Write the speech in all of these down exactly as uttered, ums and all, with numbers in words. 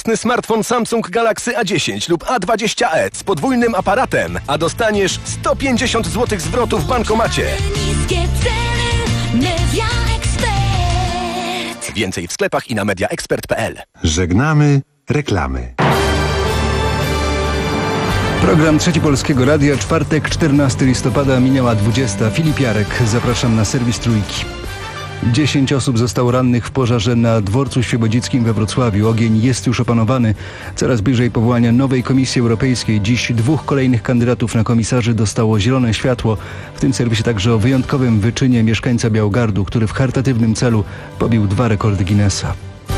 nowoczesny smartfon Samsung Galaxy A dziesięć lub A dwadzieścia e z podwójnym aparatem, a dostaniesz sto pięćdziesiąt złotych zwrotu w bankomacie. Niskie ceny, Media Expert. Więcej w sklepach i na media expert kropka p l. Żegnamy reklamy. Program Trzeci Polskiego Radia, czwartek, czternastego listopada, minęła dwudziesta. Filip Jarek, zapraszam na serwis Trójki. Dziesięć osób zostało rannych w pożarze na dworcu świebodzickim we Wrocławiu. Ogień jest już opanowany. Coraz bliżej powołania nowej Komisji Europejskiej. Dziś dwóch kolejnych kandydatów na komisarzy dostało zielone światło. W tym serwisie także o wyjątkowym wyczynie mieszkańca Białogardu, który w charytatywnym celu pobił dwa rekordy Guinnessa.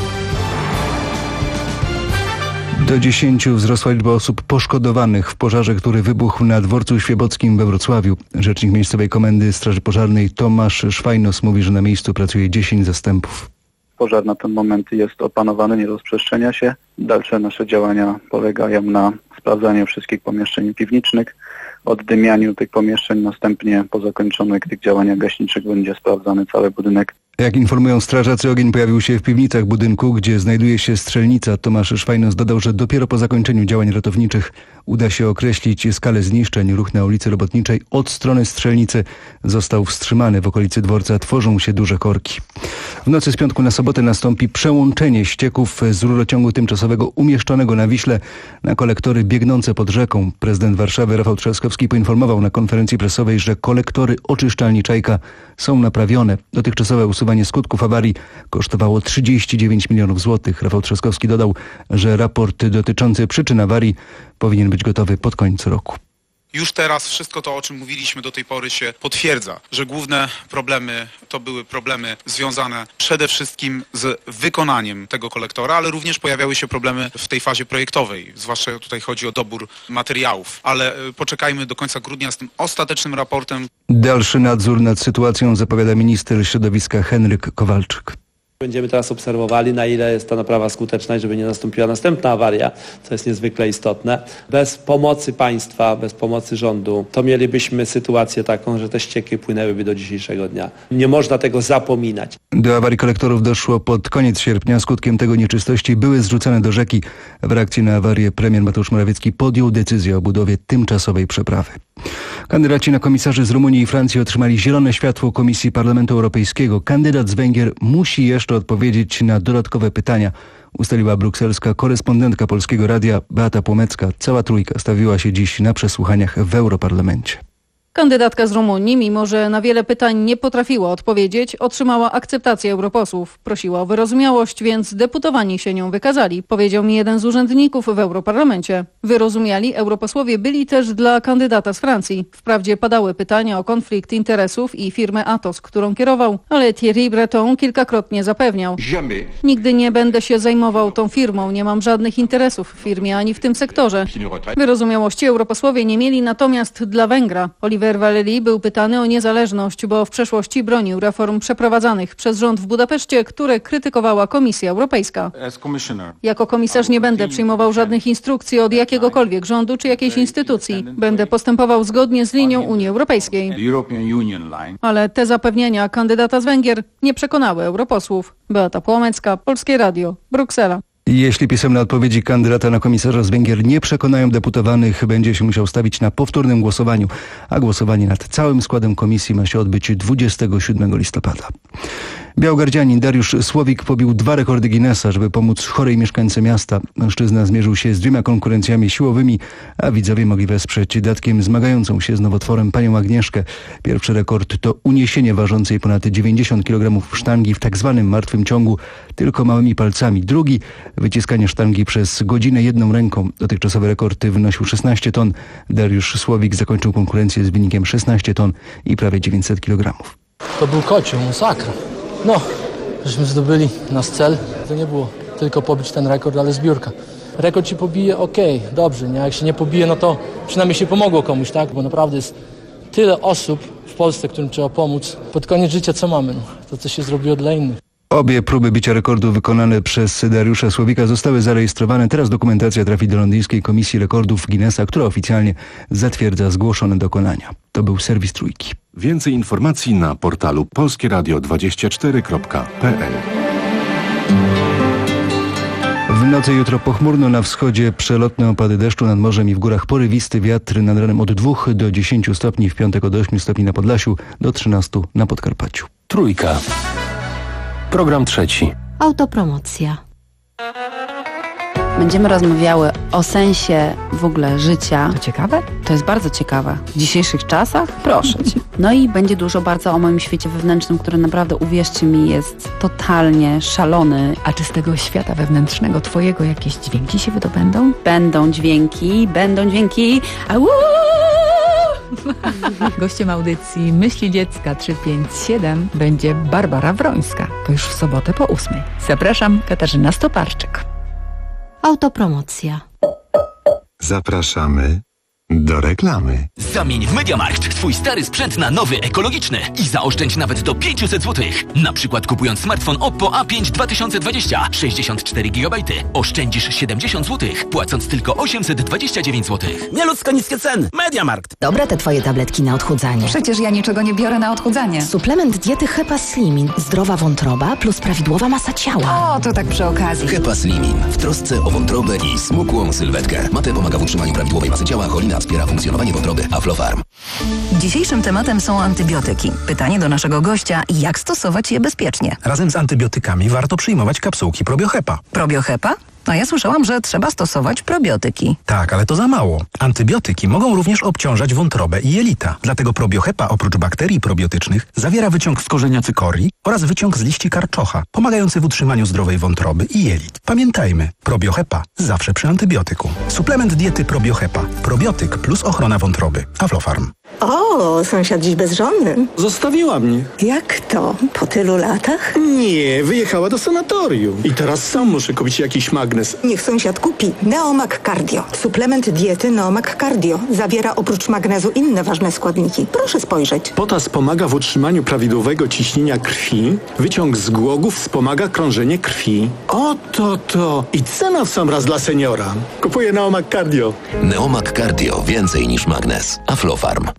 Do dziesięciu wzrosła liczba osób poszkodowanych w pożarze, który wybuchł na dworcu świebockim we Wrocławiu. Rzecznik miejscowej komendy Straży Pożarnej Tomasz Szwajnos mówi, że na miejscu pracuje dziesięć zastępów. Pożar na ten moment jest opanowany, nie rozprzestrzenia się. Dalsze nasze działania polegają na sprawdzaniu wszystkich pomieszczeń piwniczych, oddymianiu tych pomieszczeń, następnie po zakończonych tych działaniach gaśniczych będzie sprawdzany cały budynek. Jak informują strażacy, ogień pojawił się w piwnicach budynku, gdzie znajduje się strzelnica. Tomasz Szwajnos dodał, że dopiero po zakończeniu działań ratowniczych uda się określić skalę zniszczeń. Ruch na ulicy Robotniczej od strony strzelnicy został wstrzymany. W okolicy dworca tworzą się duże korki. W nocy z piątku na sobotę nastąpi przełączenie ścieków z rurociągu tymczasowego umieszczonego na Wiśle na kolektory biegnące pod rzeką. Prezydent Warszawy Rafał Trzaskowski poinformował na konferencji prasowej, że kolektory oczyszczalni Czajka są naprawione. Dotychczasowe usuwanie skutków awarii kosztowało trzydzieści dziewięć milionów złotych. Rafał Trzaskowski dodał, że raport dotyczący przyczyn awarii powinien być gotowy pod koniec roku. Już teraz wszystko to, o czym mówiliśmy do tej pory, się potwierdza, że główne problemy to były problemy związane przede wszystkim z wykonaniem tego kolektora, ale również pojawiały się problemy w tej fazie projektowej, zwłaszcza tutaj chodzi o dobór materiałów, ale poczekajmy do końca grudnia z tym ostatecznym raportem. Dalszy nadzór nad sytuacją zapowiada minister środowiska Henryk Kowalczyk. Będziemy teraz obserwowali, na ile jest ta naprawa skuteczna, żeby nie nastąpiła następna awaria, co jest niezwykle istotne. Bez pomocy państwa, bez pomocy rządu, to mielibyśmy sytuację taką, że te ścieki płynęłyby do dzisiejszego dnia. Nie można tego zapominać. Do awarii kolektorów doszło pod koniec sierpnia. Skutkiem tego nieczystości były zrzucane do rzeki. W reakcji na awarię premier Mateusz Morawiecki podjął decyzję o budowie tymczasowej przeprawy. Kandydaci na komisarzy z Rumunii i Francji otrzymali zielone światło Komisji Parlamentu Europejskiego. Kandydat z Węgier musi jeszcze odpowiedzieć na dodatkowe pytania, ustaliła brukselska korespondentka Polskiego Radia Beata Płomecka. Cała trójka stawiła się dziś na przesłuchaniach w Europarlamencie. Kandydatka z Rumunii, mimo że na wiele pytań nie potrafiła odpowiedzieć, otrzymała akceptację europosłów. Prosiła o wyrozumiałość, więc deputowani się nią wykazali, powiedział mi jeden z urzędników w Europarlamencie. Wyrozumiali europosłowie byli też dla kandydata z Francji. Wprawdzie padały pytania o konflikt interesów i firmę Atos, którą kierował, ale Thierry Breton kilkakrotnie zapewniał: nigdy nie będę się zajmował tą firmą, nie mam żadnych interesów w firmie ani w tym sektorze. Wyrozumiałości europosłowie nie mieli natomiast dla Węgra. Oliver Vallely był pytany o niezależność, bo w przeszłości bronił reform przeprowadzanych przez rząd w Budapeszcie, które krytykowała Komisja Europejska. Jako komisarz nie będę przyjmował żadnych instrukcji od jakiegokolwiek rządu czy jakiejś instytucji. Będę postępował zgodnie z linią Unii Europejskiej. Ale te zapewnienia kandydata z Węgier nie przekonały europosłów. Beata Płomecka, Polskie Radio, Bruksela. Jeśli pisemne odpowiedzi kandydata na komisarza z Węgier nie przekonają deputowanych, będzie się musiał stawić na powtórnym głosowaniu, a głosowanie nad całym składem komisji ma się odbyć dwudziestego siódmego listopada. Białogardzianin Dariusz Słowik pobił dwa rekordy Guinnessa, żeby pomóc chorej mieszkańcy miasta. Mężczyzna zmierzył się z dwiema konkurencjami siłowymi, a widzowie mogli wesprzeć datkiem zmagającą się z nowotworem panią Agnieszkę. Pierwszy rekord to uniesienie ważącej ponad dziewięćdziesiąt kilogramów sztangi w tak zwanym martwym ciągu tylko małymi palcami. Drugi wyciskanie sztangi przez godzinę jedną ręką. Dotychczasowy rekord wynosił szesnaście ton. Dariusz Słowik zakończył konkurencję z wynikiem szesnaście ton i prawie dziewięćset kilogramów. To był kocioł, masakra. No, żeśmy zdobyli nasz cel. To nie było tylko pobić ten rekord, ale zbiórka. Rekord ci pobije, okej, okay, dobrze, nie? Jak się nie pobije, no to przynajmniej się pomogło komuś, tak? Bo naprawdę jest tyle osób w Polsce, którym trzeba pomóc. Pod koniec życia co mamy? No, to co się zrobiło dla innych. Obie próby bicia rekordu wykonane przez Dariusza Słowika zostały zarejestrowane. Teraz dokumentacja trafi do londyńskiej Komisji Rekordów Guinnessa, która oficjalnie zatwierdza zgłoszone dokonania. To był serwis Trójki. Więcej informacji na portalu polskie radio dwadzieścia cztery kropka p l. nocy jutro pochmurno, na wschodzie przelotne opady deszczu, nad morzem i w górach porywisty wiatr, nad ranem od dwóch do dziesięciu stopni, w piątek od ośmiu stopni na Podlasiu do trzynastu na Podkarpaciu. Trójka. Program trzeci. Autopromocja. Będziemy rozmawiały o sensie w ogóle życia. To ciekawe? To jest bardzo ciekawe. W dzisiejszych czasach? Proszę cię. No i będzie dużo bardzo o moim świecie wewnętrznym, który naprawdę, uwierzcie mi, jest totalnie szalony. A czy z tego świata wewnętrznego twojego jakieś dźwięki się wydobędą? Będą dźwięki, będą dźwięki. Au! Gościem audycji Myśli Dziecka trzysta pięćdziesiąt siedem będzie Barbara Wrońska. To już w sobotę po ósmej. Zapraszam, Katarzyna Stoparczyk. Autopromocja. Zapraszamy do reklamy. Zamień w MediaMarkt twój stary sprzęt na nowy, ekologiczny i zaoszczędź nawet do pięćset złotych. Na przykład kupując smartfon Oppo A pięć dwa tysiące dwadzieścia, sześćdziesiąt cztery gigabajty, oszczędzisz siedemdziesiąt złotych, płacąc tylko osiemset dwadzieścia dziewięć złotych. Nieludzko niskie ceny. MediaMarkt. Dobre te twoje tabletki na odchudzanie. Przecież ja niczego nie biorę na odchudzanie. Suplement diety Hepa Slimin. Zdrowa wątroba plus prawidłowa masa ciała. O, to tak przy okazji. Hepa Slimin. W trosce o wątrobę i smukłą sylwetkę. Mate pomaga w utrzymaniu prawidłowej masy ciała, cholina wspiera funkcjonowanie wątroby. Aflofarm. Dzisiejszym tematem są antybiotyki. Pytanie do naszego gościa, jak stosować je bezpiecznie? Razem z antybiotykami warto przyjmować kapsułki Probiohepa. Probiohepa? A ja słyszałam, że trzeba stosować probiotyki. Tak, ale to za mało. Antybiotyki mogą również obciążać wątrobę i jelita. Dlatego Probiohepa oprócz bakterii probiotycznych zawiera wyciąg z korzenia cykorii oraz wyciąg z liści karczocha, pomagający w utrzymaniu zdrowej wątroby i jelit. Pamiętajmy, Probiohepa zawsze przy antybiotyku. Suplement diety Probiohepa. Probiotyk plus ochrona wątroby. Aflofarm. O, sąsiad dziś bezżonny. Zostawiła mnie. Jak to? Po tylu latach? Nie, wyjechała do sanatorium. I teraz sam muszę kupić jakiś magnes. Niech sąsiad kupi Neomag Cardio. Suplement diety Neomag Cardio. Zawiera oprócz magnezu inne ważne składniki. Proszę spojrzeć. Potas pomaga w utrzymaniu prawidłowego ciśnienia krwi. Wyciąg z głogów wspomaga krążenie krwi. Oto to. I cena w sam raz dla seniora. Kupuję Neomag Cardio. Neomag Cardio. Więcej niż magnes. Aflofarm.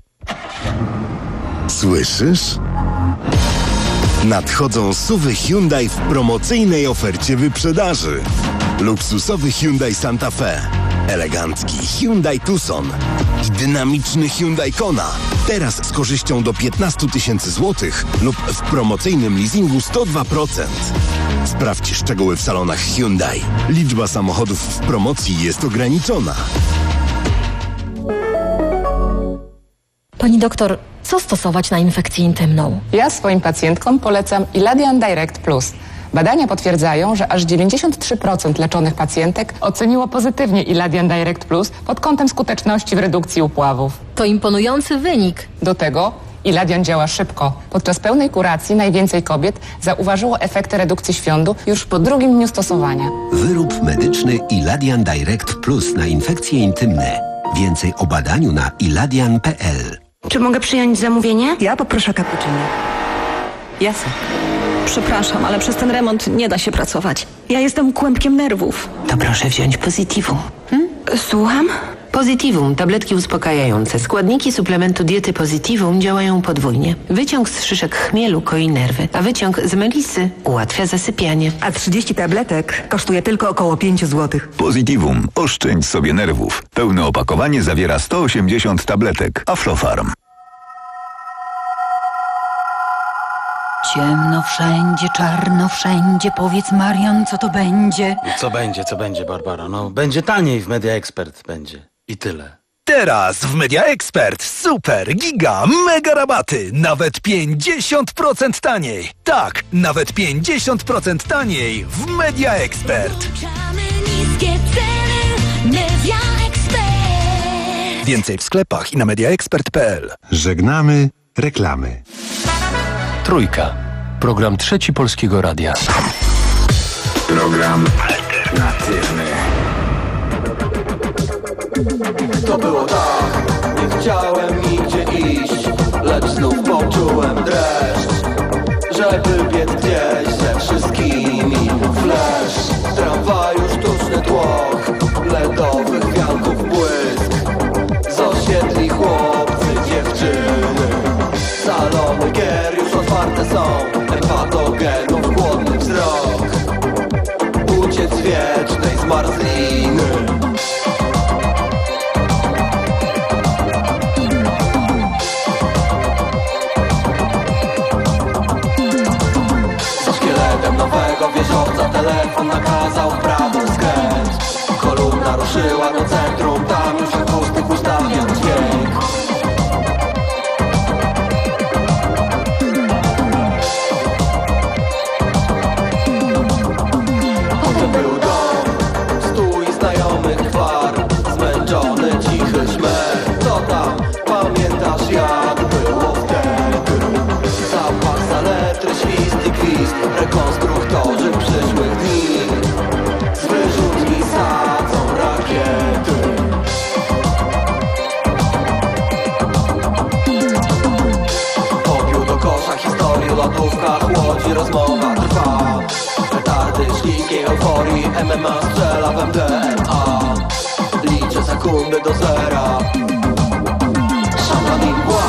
Słyszysz? Nadchodzą SUVy Hyundai w promocyjnej ofercie wyprzedaży. Luksusowy Hyundai Santa Fe, elegancki Hyundai Tucson i dynamiczny Hyundai Kona. Teraz z korzyścią do piętnaście tysięcy złotych lub w promocyjnym leasingu sto dwa procent. Sprawdź szczegóły w salonach Hyundai. Liczba samochodów w promocji jest ograniczona. Pani doktor, co stosować na infekcję intymną? Ja swoim pacjentkom polecam Iladian Direct Plus. Badania potwierdzają, że aż dziewięćdziesiąt trzy procent leczonych pacjentek oceniło pozytywnie Iladian Direct Plus pod kątem skuteczności w redukcji upławów. To imponujący wynik. Do tego Iladian działa szybko. Podczas pełnej kuracji najwięcej kobiet zauważyło efekty redukcji świądu już po drugim dniu stosowania. Wyrób medyczny Iladian Direct Plus na infekcje intymne. Więcej o badaniu na iladian kropka p l. Czy mogę przyjąć zamówienie? Ja poproszę cappuccino. Jasne. Przepraszam, ale przez ten remont nie da się pracować. Ja jestem kłębkiem nerwów. To proszę wziąć Positivum. Hmm? Słucham? Positivum, tabletki uspokajające. Składniki suplementu diety Positivum działają podwójnie. Wyciąg z szyszek chmielu koi nerwy, a wyciąg z melisy ułatwia zasypianie. A trzydzieści tabletek kosztuje tylko około pięć złotych. Positivum. Oszczędź sobie nerwów. Pełne opakowanie zawiera sto osiemdziesiąt tabletek. Aflofarm. Ciemno wszędzie, czarno wszędzie. Powiedz, Marian, co to będzie? Co będzie, co będzie, Barbara? No, będzie taniej w Media Expert, będzie. I tyle. Teraz w Media Expert super, giga, mega rabaty. Nawet pięćdziesiąt procent taniej. Tak, nawet pięćdziesiąt procent taniej w Media Expert. Niskie ceny, Media Expert. Więcej w sklepach i na mediaexpert kropka p l. Żegnamy reklamy. Trójka. Program Trzeci Polskiego Radia. Program alternatywny. To było tak, nie chciałem nigdzie iść, lecz znów poczułem dreszcz, żeby biec gdzieś ze wszystkimi. Flash, tramwaju sztuczny tłok, ledowych wianków błysk, z osiedli chłopcy, dziewczyny. Salony gier już otwarte są, patogenów głodny wzrok. Uciec wiecznej zmartwień winy. Za szkieletem nowego wieżowca telefon nakazał w prawo skręć. Kolumna ruszyła do centrum, tam już akustyk ustawiał dźwięk. Potem był dom, stół i znajomych gwar. Zmęczony, cichy szmer. Co tam, pamiętasz jak było wtedy? Zapach saletry, świst i gwizd. Rekonstruktorzy przyszłych dni. Z wyrzutni sadzą rakiety. Popiół do kosza, historii o lodówkach, łodzi, rozmowa trwa. Petardy, śliskiej euforii, M M A strzela w M D M A. Liczę sekundy do zera. Szatan i mgła.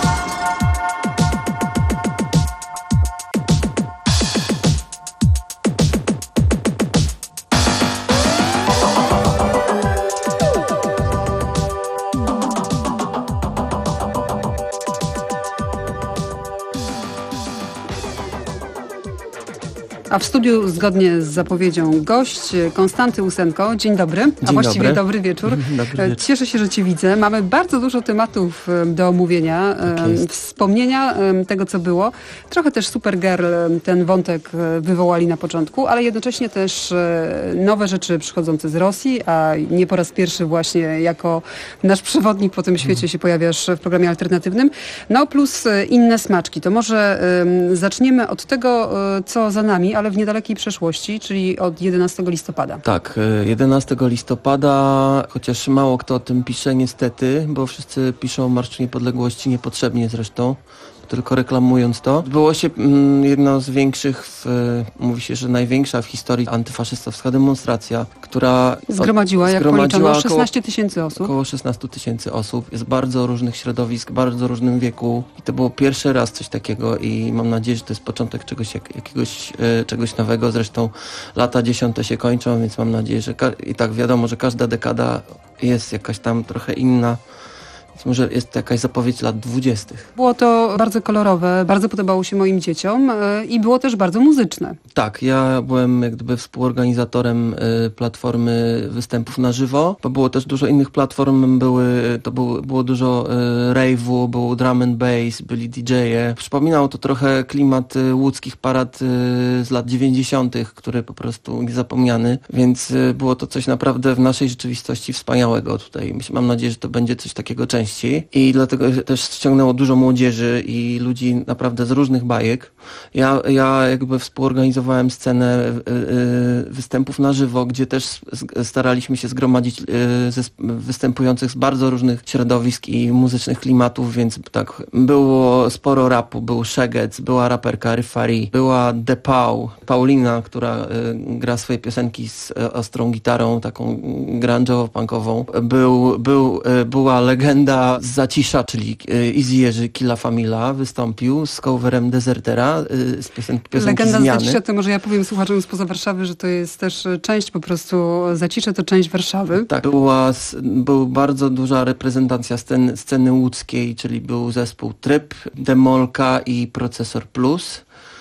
A w studiu zgodnie z zapowiedzią gość Konstanty Ósenko. Dzień dobry, a Dzień właściwie dobry. dobry wieczór. Dobry wieczór. Cieszę się, że Cię widzę. Mamy bardzo dużo tematów do omówienia, Tak jest. wspomnienia tego, co było. Trochę też Supergirl, ten wątek wywołali na początku, ale jednocześnie też nowe rzeczy przychodzące z Rosji, a nie po raz pierwszy właśnie jako nasz przewodnik po tym świecie się pojawiasz w programie alternatywnym. No plus inne smaczki. To może um, zaczniemy od tego, co za nami, ale w niedalekiej przeszłości, czyli od jedenastego listopada. Tak, jedenastego listopada, chociaż mało kto o tym pisze niestety, bo wszyscy piszą o Marszu Niepodległości, niepotrzebnie zresztą, tylko reklamując to. Było się mm, jedno z większych, w, mówi się, że największa w historii antyfaszystowska demonstracja, która zgromadziła, od, jak zgromadziła policzono, szesnaście tysięcy osób. Około szesnaście tysięcy osób, jest bardzo różnych środowisk, bardzo różnym wieku i to było pierwszy raz coś takiego i mam nadzieję, że to jest początek czegoś, jak, jakiegoś e, czegoś nowego. Zresztą lata dziesiąte się kończą, więc mam nadzieję, że ka- i tak wiadomo, że każda dekada jest jakaś tam trochę inna. Więc może jest to jakaś zapowiedź lat dwudziestych. Było to bardzo kolorowe, bardzo podobało się moim dzieciom yy, i było też bardzo muzyczne. Tak, ja byłem jak gdyby współorganizatorem y, platformy występów na żywo, bo było też dużo innych platform, były, to był, było dużo y, rave'u, był drum and bass, byli D J-e. Przypominało to trochę klimat y, łódzkich parad y, z lat dziewięćdziesiątych, który po prostu niezapomniany, więc y, było to coś naprawdę w naszej rzeczywistości wspaniałego tutaj. Mam nadzieję, że to będzie coś takiego częściej. I dlatego też ściągnęło dużo młodzieży i ludzi naprawdę z różnych bajek. Ja, ja jakby współorganizowałem scenę y, y, występów na żywo, gdzie też staraliśmy się zgromadzić y, występujących z bardzo różnych środowisk i muzycznych klimatów, więc tak, było sporo rapu, był Szegec, była raperka Ryfari, była Depau, Paulina, która y, gra swoje piosenki z y, ostrą gitarą, taką grunge'owo-punkową. Był, był, y, była legenda z Zacisza, czyli Easy Jerzy Killa Famila, wystąpił z coverem Desertera z piosenki, piosenki Legenda Zmiany. z Zacisza, to może ja powiem słuchaczom spoza Warszawy, że to jest też część po prostu, Zacisze to część Warszawy. Tak, była, był bardzo duża reprezentacja sceny, sceny łódzkiej, czyli był zespół Tryb, Demolka i Procesor Plus,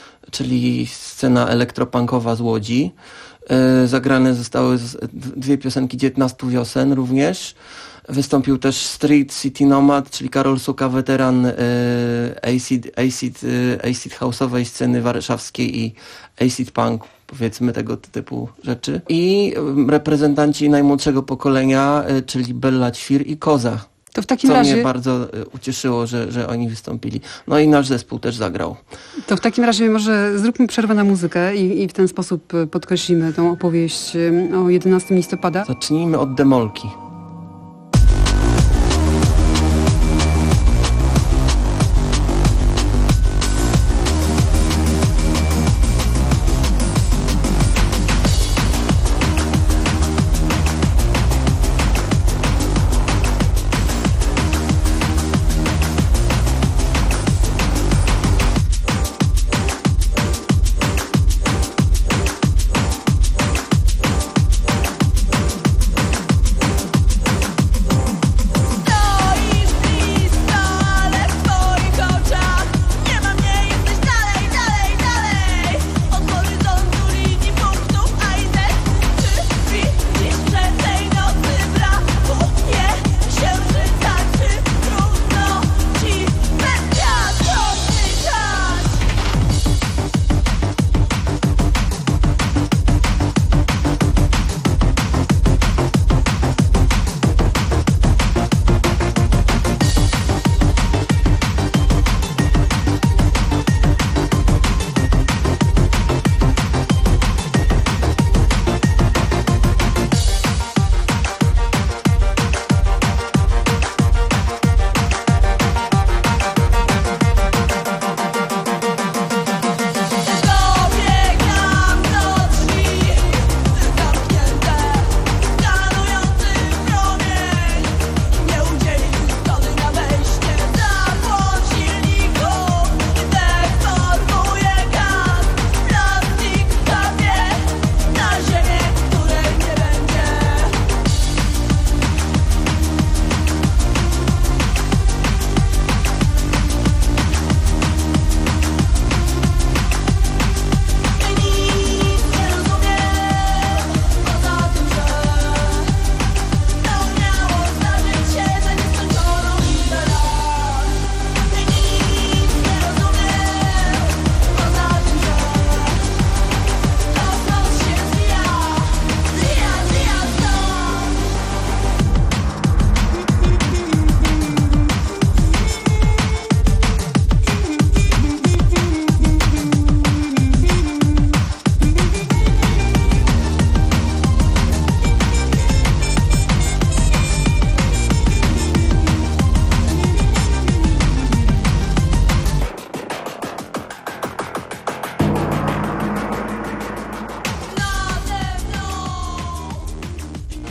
czyli scena elektropunkowa z Łodzi. Zagrane zostały dwie piosenki dziewiętnastu wiosen również. Wystąpił też Street City Nomad, czyli Karol Suka, weteran y, acid, acid, y, acid house'owej sceny warszawskiej i acid punk, powiedzmy tego typu rzeczy. I y, reprezentanci najmłodszego pokolenia, y, czyli Bella Ćwir i Koza. To w takim co razie... mnie bardzo y, ucieszyło, że, że oni wystąpili. No i nasz zespół też zagrał. To w takim razie może zróbmy przerwę na muzykę i, i w ten sposób podkreślimy tą opowieść o jedenastego listopada. Zacznijmy od Demolki.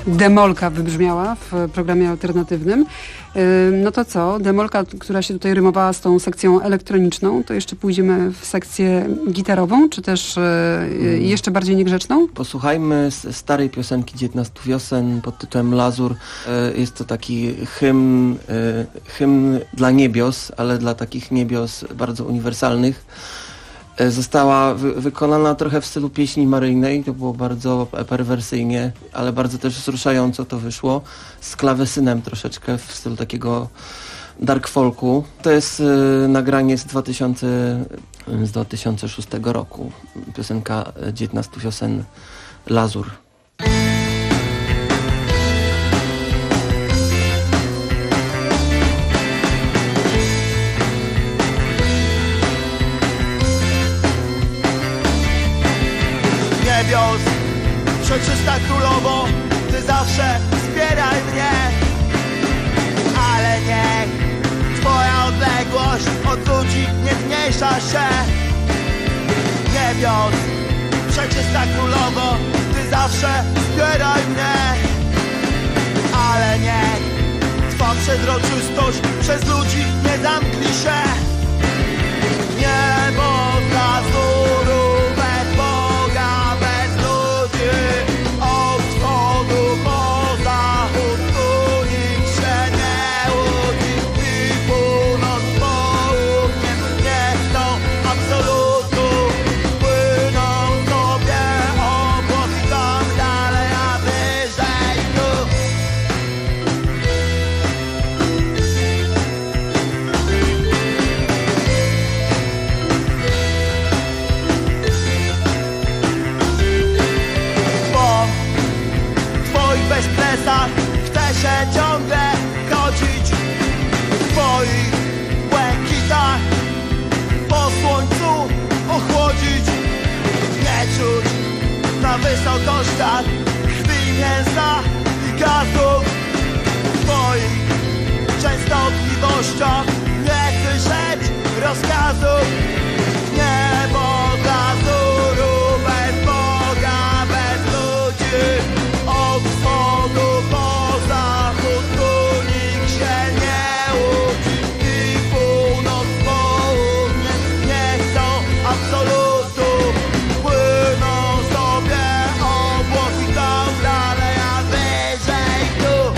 demolka wybrzmiała w programie alternatywnym. No to co? Demolka, która się tutaj rymowała z tą sekcją elektroniczną, to jeszcze pójdziemy w sekcję gitarową, czy też jeszcze bardziej niegrzeczną? Posłuchajmy starej piosenki dziewiętnastu wiosen pod tytułem Lazur. Jest to taki hymn, hymn dla niebios, ale dla takich niebios bardzo uniwersalnych. Została wy- wykonana trochę w stylu pieśni maryjnej, to było bardzo perwersyjnie, ale bardzo też wzruszająco to wyszło, z klawesynem troszeczkę w stylu takiego dark folku. To jest y, nagranie z, dwa tysiące, z dwa tysiące szóstego roku, piosenka dziewiętnastu wiosen Lazur. Niebios, przeczysta królowo, ty zawsze wspieraj mnie, ale niech twoja odległość od ludzi nie zmniejsza się. Niebios, przeczysta królowo, ty zawsze wspieraj mnie, ale niech twa przezroczystość przez ludzi nie zamknie się. Niebo dla wzóru bez Boga, bez ludzi, od wschodu po zachód, tu nikt się nie łudzi, i północ z południem nie chcą absolutu, płyną sobie obłok i tam dalej, a wyżej tu. Po twoich bezkresach chce się ciągle chodzić, w twoich błękitach po słońcu ochłodzić, nie czuć na wysokościach krwi, mięsa i gazów, w twoich częstotliwościach nie słyszeć rozkazów. Niebo dla wzóru bez Boga, bez ludzi, od wschodu po zachód, tu nikt się nie łudzi, i północ z południem nie chcą absolutu, płyną sobie obłok i tam dalej, a wyżej tu.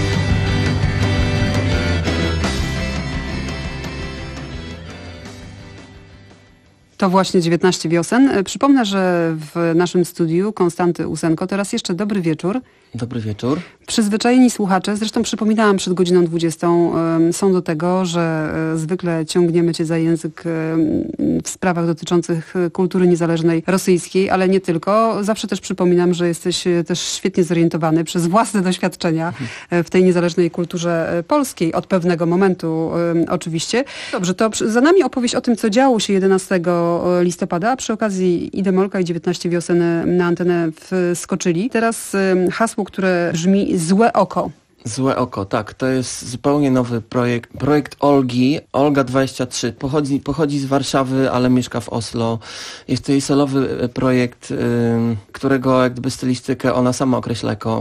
To właśnie dziewiętnaście wiosen. Przypomnę, że w naszym studiu Konstanty Usenko. Teraz jeszcze dobry wieczór. Dobry wieczór. Przyzwyczajeni słuchacze, zresztą przypominałam przed godziną dwudziestą, są do tego, że zwykle ciągniemy cię za język w sprawach dotyczących kultury niezależnej rosyjskiej, ale nie tylko. Zawsze też przypominam, że jesteś też świetnie zorientowany przez własne doświadczenia w tej niezależnej kulturze polskiej, od pewnego momentu oczywiście. Dobrze, to za nami opowieść o tym, co działo się jedenastego listopada, a przy okazji i Demolka, i dziewiętnaście wiosen na antenę wskoczyli. Teraz hasło, które brzmi Złe oko. Złe oko, tak. To jest zupełnie nowy projekt. Projekt Olgi, Olga dwadzieścia trzy. Pochodzi, pochodzi z Warszawy, ale mieszka w Oslo. Jest to jej solowy projekt, yy, którego jak gdyby stylistykę ona sama określa jako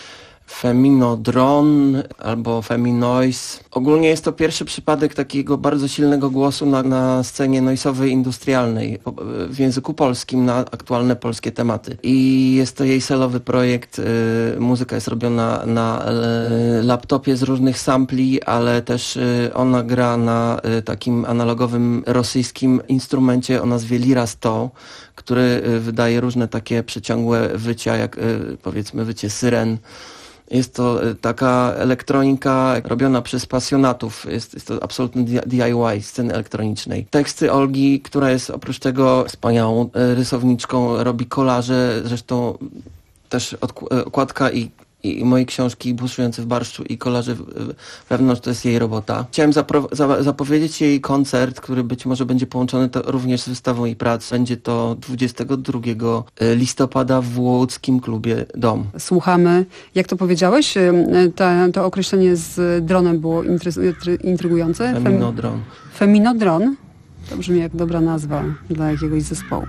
feminodron albo feminoise. Ogólnie jest to pierwszy przypadek takiego bardzo silnego głosu na, na scenie noisowej industrialnej w języku polskim na aktualne polskie tematy. I jest to jej solowy projekt. Y, muzyka jest robiona na y, laptopie z różnych sampli, ale też y, ona gra na y, takim analogowym rosyjskim instrumencie o nazwie Lira sto, który y, wydaje różne takie przeciągłe wycia, jak y, powiedzmy wycie syren. Jest to taka elektronika robiona przez pasjonatów. Jest, jest to absolutny D I Y sceny elektronicznej. Teksty Olgi, która jest oprócz tego wspaniałą rysowniczką, robi kolaże, zresztą też okładka i i mojej książki Buszujący w barszczu i kolaże wewnątrz to jest jej robota. Chciałem zapro- za- zapowiedzieć jej koncert, który być może będzie połączony to również z wystawą jej prac. Będzie to dwudziestego drugiego listopada w łódzkim klubie Dom. Słuchamy, jak to powiedziałeś, ta, to określenie z dronem było intry- intrygujące. Feminodron. Feminodron? To brzmi jak dobra nazwa dla jakiegoś zespołu.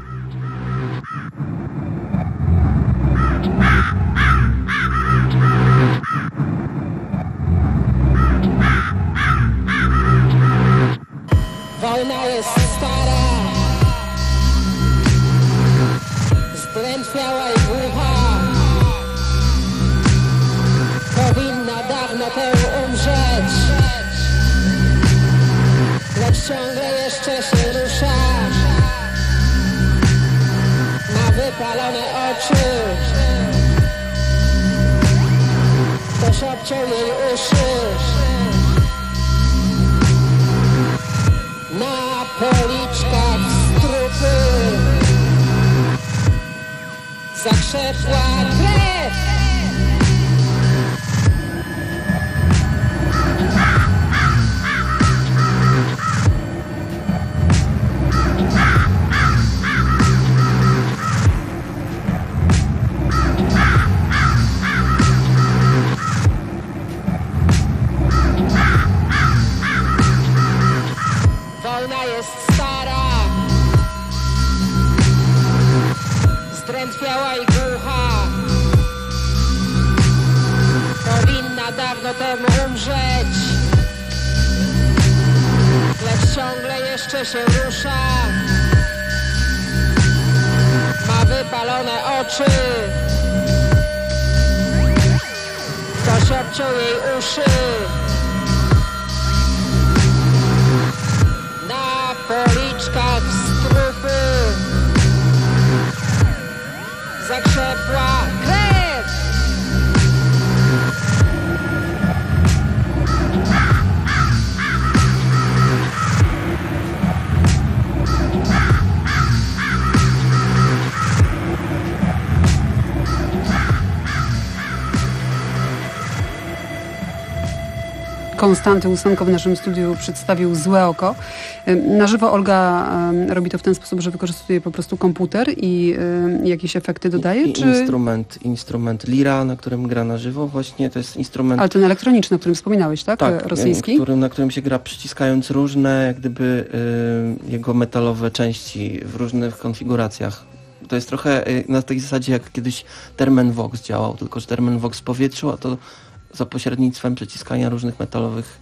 Wojna jest stara, zdrętwiała i głucha. Powinna dawno temu umrzeć, lecz ciągle jeszcze się rusza. Ma wypalone oczy, ktoś obciął jej uszy. Na policzkach strupy zakrzepła krew. Wojna jest stara, zdrętwiała i głucha. Powinna dawno temu umrzeć, lecz ciągle jeszcze się rusza. Ma wypalone oczy, ktoś obciął jej uszy. Na policzkach strupy zakrzepła krew. Konstanty Ósemko w naszym studiu przedstawił Złe oko. Na żywo Olga robi to w ten sposób, że wykorzystuje po prostu komputer i jakieś efekty dodaje? I, czy... instrument, instrument lira, na którym gra na żywo, właśnie to jest instrument... Ale ten elektroniczny, o którym wspominałeś, tak? Tak, rosyjski? Którym, na którym się gra przyciskając różne, jak gdyby, y, jego metalowe części w różnych konfiguracjach. To jest trochę y, na tej zasadzie, jak kiedyś Termen Vox działał, tylko że Termen Vox w powietrzu, a to za pośrednictwem przeciskania różnych metalowych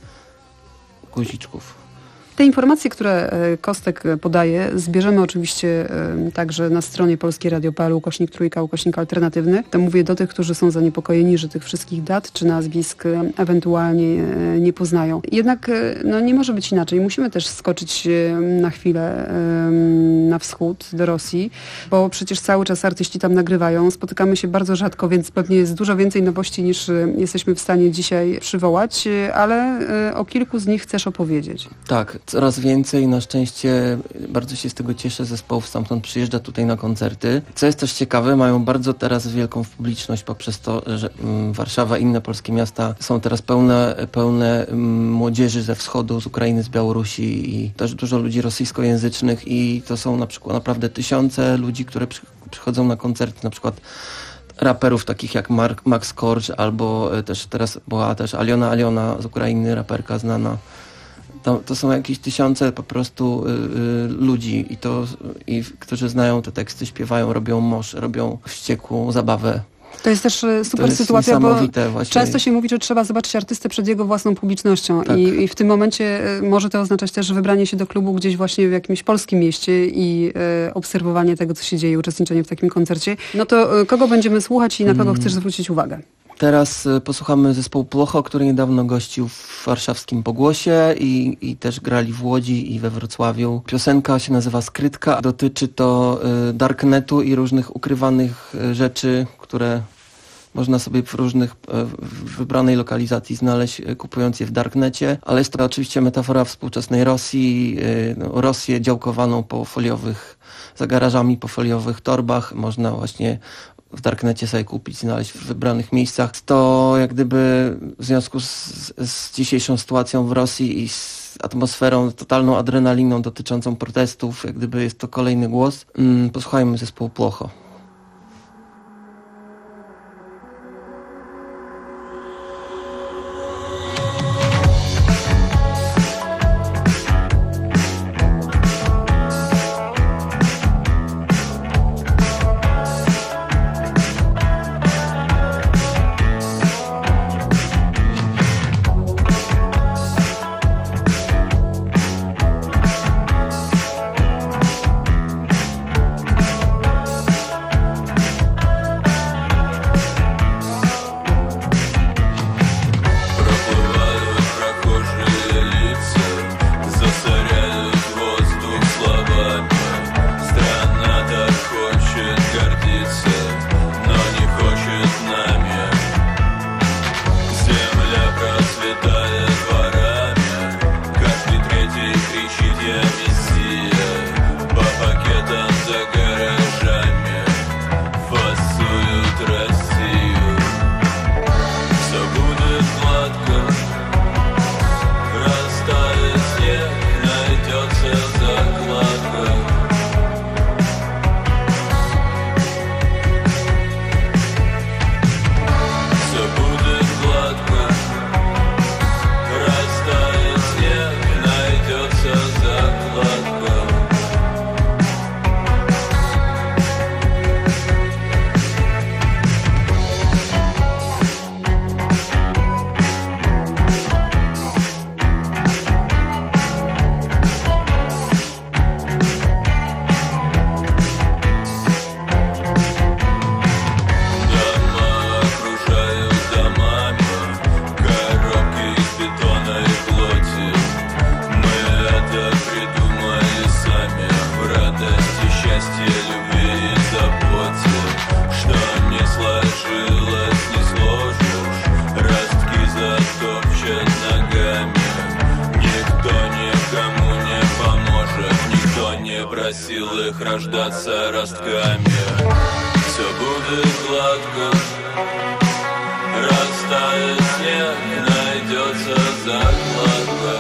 guziczków. Te informacje, które Kostek podaje, zbierzemy oczywiście także na stronie polskie radio kropka p l ukośnik trójka, ukośnik alternatywny. To mówię do tych, którzy są zaniepokojeni, że tych wszystkich dat czy nazwisk ewentualnie nie poznają. Jednak no, nie może być inaczej. Musimy też skoczyć na chwilę na wschód, do Rosji, bo przecież cały czas artyści tam nagrywają. Spotykamy się bardzo rzadko, więc pewnie jest dużo więcej nowości niż jesteśmy w stanie dzisiaj przywołać, ale o kilku z nich chcesz opowiedzieć. Tak. Coraz więcej, na szczęście bardzo się z tego cieszę, zespołów stamtąd przyjeżdża tutaj na koncerty. Co jest też ciekawe, mają bardzo teraz wielką publiczność poprzez to, że mm, Warszawa i inne polskie miasta są teraz pełne, pełne mm, młodzieży ze wschodu, z Ukrainy, z Białorusi i też dużo ludzi rosyjskojęzycznych i to są na przykład naprawdę tysiące ludzi, które przy, przychodzą na koncerty, na przykład raperów takich jak Mark, Max Korcz albo też teraz była też Aliona Aliona z Ukrainy, raperka znana. To, to są jakieś tysiące po prostu y, y, ludzi, i to, i, którzy znają te teksty, śpiewają, robią mosz, robią wściekłą zabawę. To jest też super to jest sytuacja, bo właśnie. Często się mówi, że trzeba zobaczyć artystę przed jego własną publicznością. Tak. I, I w tym momencie może to oznaczać też wybranie się do klubu gdzieś właśnie w jakimś polskim mieście i e, obserwowanie tego, co się dzieje, uczestniczenie w takim koncercie. No to e, kogo będziemy słuchać i na kogo hmm. chcesz zwrócić uwagę? Teraz posłuchamy zespołu Plocho, który niedawno gościł w warszawskim Pogłosie i, i też grali w Łodzi i we Wrocławiu. Piosenka się nazywa Skrytka. Dotyczy to y, darknetu i różnych ukrywanych y, rzeczy, które można sobie w różnych, y, w wybranej lokalizacji znaleźć, y, kupując je w darknecie. Ale jest to oczywiście metafora współczesnej Rosji, y, no, Rosję działkowaną po foliowych, za garażami po foliowych torbach. Można właśnie w darknecie sobie kupić, znaleźć w wybranych miejscach. To jak gdyby w związku z, z dzisiejszą sytuacją w Rosji i z atmosferą, totalną adrenaliną dotyczącą protestów, jak gdyby jest to kolejny głos. Mm, posłuchajmy zespołu Plocho. сил их рождаться ростками. Все будет гладко, растает снег, найдется закладка.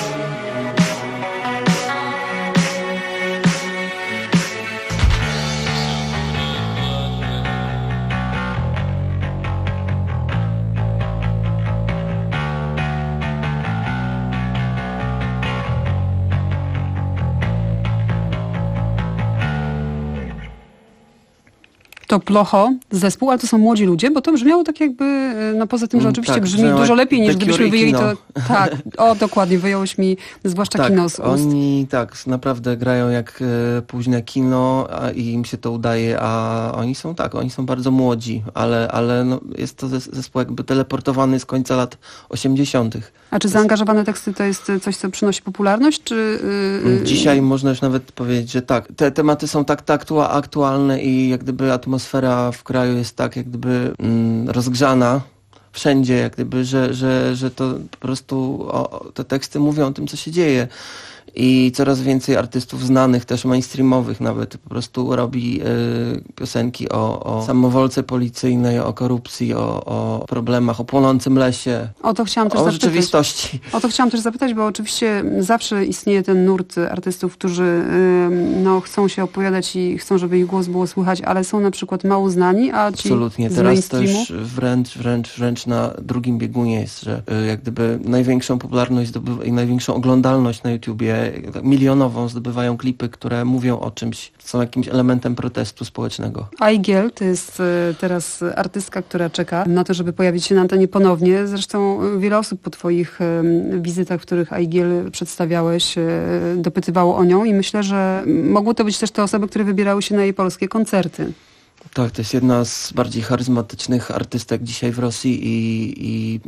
To Plocho, zespół, ale to są młodzi ludzie, bo to brzmiało tak jakby, no poza tym, że oczywiście tak, brzmi dużo lepiej niż gdybyśmy wyjęli to... Tak, o dokładnie, wyjąłeś mi zwłaszcza tak, kino z ust. Oni tak naprawdę grają jak e, późne kino a, i im się to udaje, a oni są tak, oni są bardzo młodzi, ale, ale no, jest to zespół jakby teleportowany z końca lat osiemdziesiątych. A czy zaangażowane teksty to jest coś, co przynosi popularność, czy... Yy... Dzisiaj można już nawet powiedzieć, że tak. Te tematy są tak, tak aktualne i jak gdyby atmosfera w kraju jest tak jak gdyby mm, rozgrzana wszędzie, jak gdyby, że, że, że to po prostu o, te teksty mówią o tym, co się dzieje. I coraz więcej artystów znanych, też mainstreamowych nawet, po prostu robi y, piosenki o, o samowolce policyjnej, o korupcji, o, o problemach, o płonącym lesie, o, to chciałam też o zapytać. rzeczywistości. O to chciałam też zapytać, bo oczywiście zawsze istnieje ten nurt artystów, którzy y, no, chcą się opowiadać i chcą, żeby ich głos było słychać, ale są na przykład mało znani, a ci Absolutnie. z Teraz to mainstreamu... już wręcz, wręcz, wręcz na drugim biegunie jest, że y, jak gdyby największą popularność zdobywa, i największą oglądalność na YouTubie, milionową, zdobywają klipy, które mówią o czymś, są jakimś elementem protestu społecznego. Aigiel to jest teraz artystka, która czeka na to, żeby pojawić się na antenie ponownie. Zresztą wiele osób po twoich wizytach, w których Aigiel przedstawiałeś, dopytywało o nią i myślę, że mogły to być też te osoby, które wybierały się na jej polskie koncerty. Tak, to jest jedna z bardziej charyzmatycznych artystek dzisiaj w Rosji i, i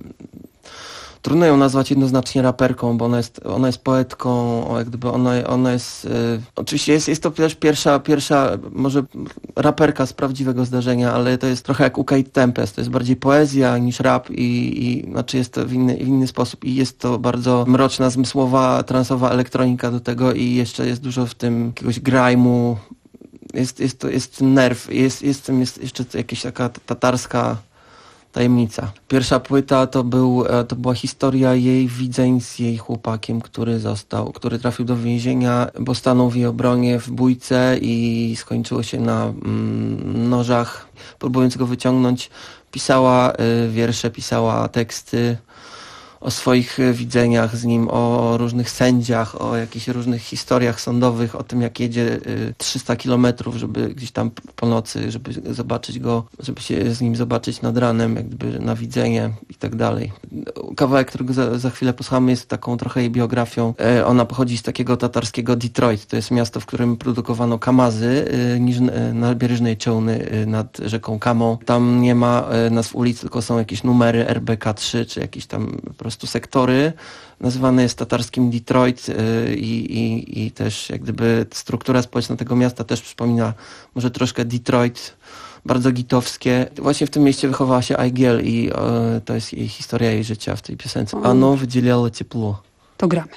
trudno ją nazwać jednoznacznie raperką, bo ona jest, ona jest poetką, o, jak gdyby ona, ona jest... Y, oczywiście jest, jest to też pierwsza, pierwsza może raperka z prawdziwego zdarzenia, ale to jest trochę jak u Kate Tempest. To jest bardziej poezja niż rap i, i znaczy jest to w inny, w inny sposób i jest to bardzo mroczna, zmysłowa, transowa elektronika do tego i jeszcze jest dużo w tym jakiegoś grime'u. Jest, jest, to, jest nerw, jest, jest, jest jeszcze jakaś taka tatarska tajemnica. Pierwsza płyta to, był, to była historia jej widzeń z jej chłopakiem, który został, który trafił do więzienia, bo stanął w jej obronie w bójce i skończyło się na mm, nożach. Próbując go wyciągnąć, pisała y, wiersze, pisała teksty o swoich widzeniach z nim, o różnych sędziach, o jakichś różnych historiach sądowych, o tym jak jedzie trzysta kilometrów, żeby gdzieś tam po nocy, żeby zobaczyć go, żeby się z nim zobaczyć nad ranem, jakby na widzenie i tak dalej. Kawałek, którego za, za chwilę posłuchamy, jest taką trochę jej biografią. Ona pochodzi z takiego tatarskiego Detroit. To jest miasto, w którym produkowano kamazy, nabieżnej Czołny nad rzeką Kamą. Tam nie ma nazw ulic, tylko są jakieś numery R B K trzy, czy jakieś tam po prostu sektory. Nazywany jest tatarskim Detroit i, i, i też jak gdyby struktura społeczna tego miasta też przypomina może troszkę Detroit, bardzo gitowskie. Właśnie w tym mieście wychowała się Aigiel i e, to jest jej historia, jej życia w tej piosence. Ano wydzielało ciepło. To gramy.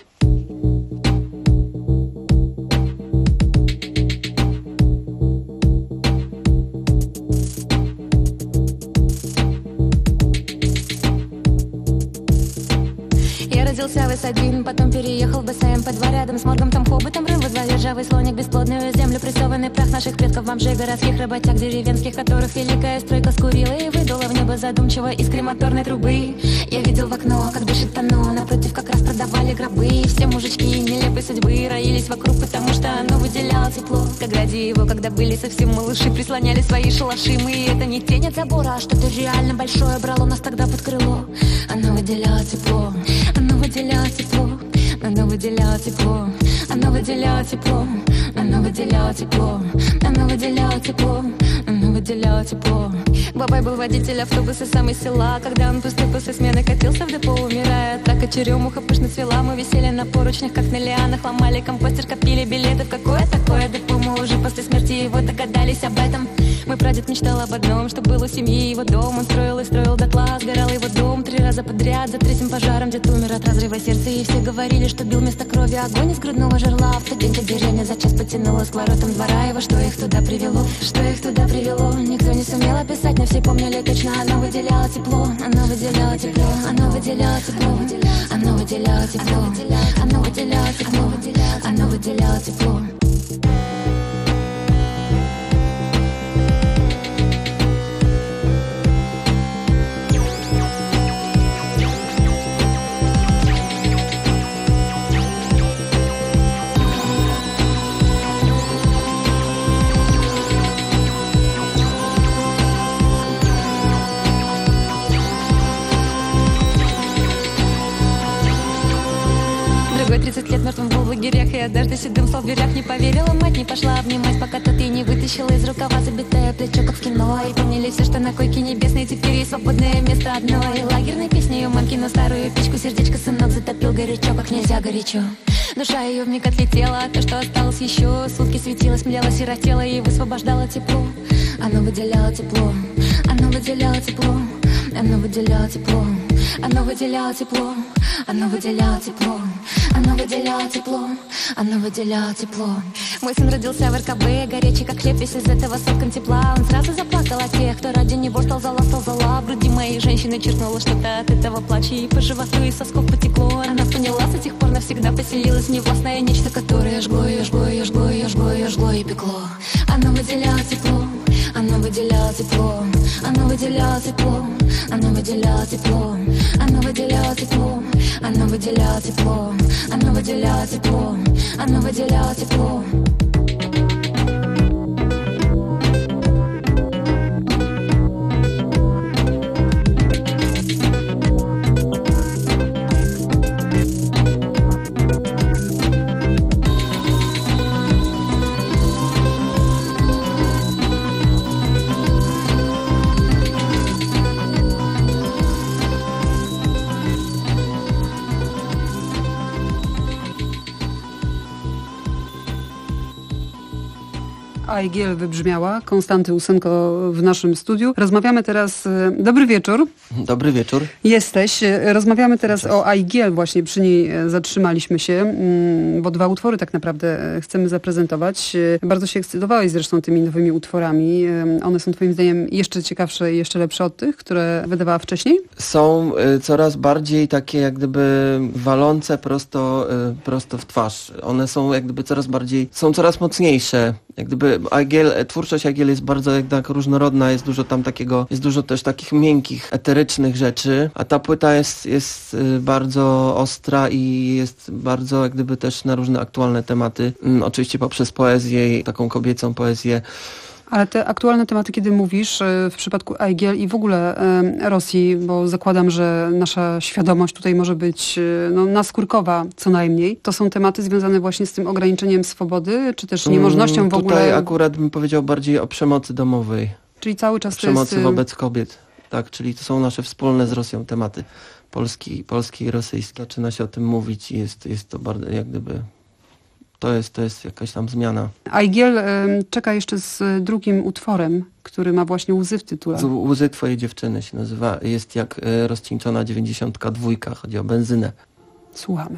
Родился в один, потом переехал в БСМ. По два рядом с моргом, там хоботом рым возвали ржавый слоник, бесплодную землю, прессованный прах наших предков, бомжей, городских работяг, деревенских, которых великая стройка скурила и выдула в небо задумчиво из крематорной трубы. Я видел в окно, как дышит оно, напротив как раз продавали гробы. И все мужички нелепой судьбы роились вокруг, потому что оно выделяло тепло. Как ради его, когда были совсем малыши, прислоняли свои шалаши. Мы это не тень от забора, а что-то реально большое брало нас тогда под крыло. Оно выделяло тепло, оно выделяло тепло, оно выделяло тепло, оно выделяло тепло, оно выделяло тепло, оно выделяло тепло, оно выделяло тепло. Бабай был водитель автобуса сам из села. Когда он пустой после смены катился в депо, умирая, так и черемуха пышно цвела. Мы висели на поручнях, как на лианах, ломали компостер, копили билеты в какое такое депо. Мы уже после смерти его догадались об этом. Мой прадед мечтал об одном, что был у семьи его дом. Он строил и строил дотла, сгорал его дом. Три раза раза подряд за третьим пожаром дед умер от разрыва сердца. И все говорили, что бил вместо крови огонь из грудного жерла. В тот день, когда деревня за час потянулась к воротам двора его. Что их туда привело, что их туда привело, никто не сумел описать, но все помнили точно. Оно выделяло тепло, оно выделяло тепло, оно выделяло тепло, оно выделяло тепло, оно выделяло тепло, оно выделяло тепло. тридцать лет мертвым был в лагерях, и однажды седым стал в дверях. Не поверила мать, не пошла обнимать, пока тот ей не вытащила из рукава забитое плечо, как в кино. И помнили все, что на койке небесной теперь есть свободное место одно. И лагерной песней мамки на старую печку сердечко сынок затопил горячо, как нельзя горячо. Душа ее вмиг отлетела, то, что осталось еще сутки светилось, млело, сиротело и высвобождало тепло. Оно выделяло тепло, оно выделяло тепло, оно выделяло тепло, оно выделяло тепло, оно выделяло тепло, оно выделяло тепло, оно выделяло тепло. Мой сын родился в эр ка бэ, горячий как хлеб, весь из этого сотком тепла. Он сразу заплакал от тех, кто ради него стал зала, стал зала. В груди моей женщины черкнуло что-то от этого плача, и по животу из сосков потекло. Она поняла, с тех пор навсегда поселилось невластное нечто, которое жгло ее, жгло ее, жгло ее, жгло ее, жгло и пекло. Оно выделяло тепло, оно выделяло тепло, оно выделяло тепло, оно выделяло тепло, оно выделяло тепло, оно выделяло тепло, оно выделяло тепло, оно выделяло тепло. Ajgiel wybrzmiała, Konstanty Usenko w naszym studiu. Rozmawiamy teraz... Dobry wieczór. Dobry wieczór. Jesteś. Rozmawiamy teraz o Ajgiel, właśnie przy niej zatrzymaliśmy się, bo dwa utwory tak naprawdę chcemy zaprezentować. Bardzo się ekscytowałeś zresztą tymi nowymi utworami. One są twoim zdaniem jeszcze ciekawsze i jeszcze lepsze od tych, które wydawała wcześniej? Są coraz bardziej takie jak gdyby walące prosto, prosto w twarz. One są jak gdyby coraz bardziej, są coraz mocniejsze. Jak gdyby Ajgiel, twórczość Ajgiel jest bardzo jednak różnorodna, jest dużo tam takiego, jest dużo też takich miękkich, eterycznych rzeczy, a ta płyta jest, jest bardzo ostra i jest bardzo jak gdyby też na różne aktualne tematy, mm, oczywiście poprzez poezję i taką kobiecą poezję. Ale te aktualne tematy, kiedy mówisz w przypadku Ajgiel i w ogóle e, Rosji, bo zakładam, że nasza świadomość tutaj może być no, naskórkowa co najmniej, to są tematy związane właśnie z tym ograniczeniem swobody, czy też niemożnością w ogóle... Tutaj akurat bym powiedział bardziej o przemocy domowej. Czyli cały czas przemocy to jest... wobec kobiet. Tak, czyli to są nasze wspólne z Rosją tematy. Polski, polski i rosyjski. Zaczyna się o tym mówić i jest, jest to bardzo jak gdyby... To jest, to jest jakaś tam zmiana. Ajgiel y, czeka jeszcze z drugim utworem, który ma właśnie Łzy w tytule. Z Łzy twojej dziewczyny się nazywa. Jest jak y, rozcieńczona dziewięćdziesiątka dwa. Chodzi o benzynę. Słuchamy.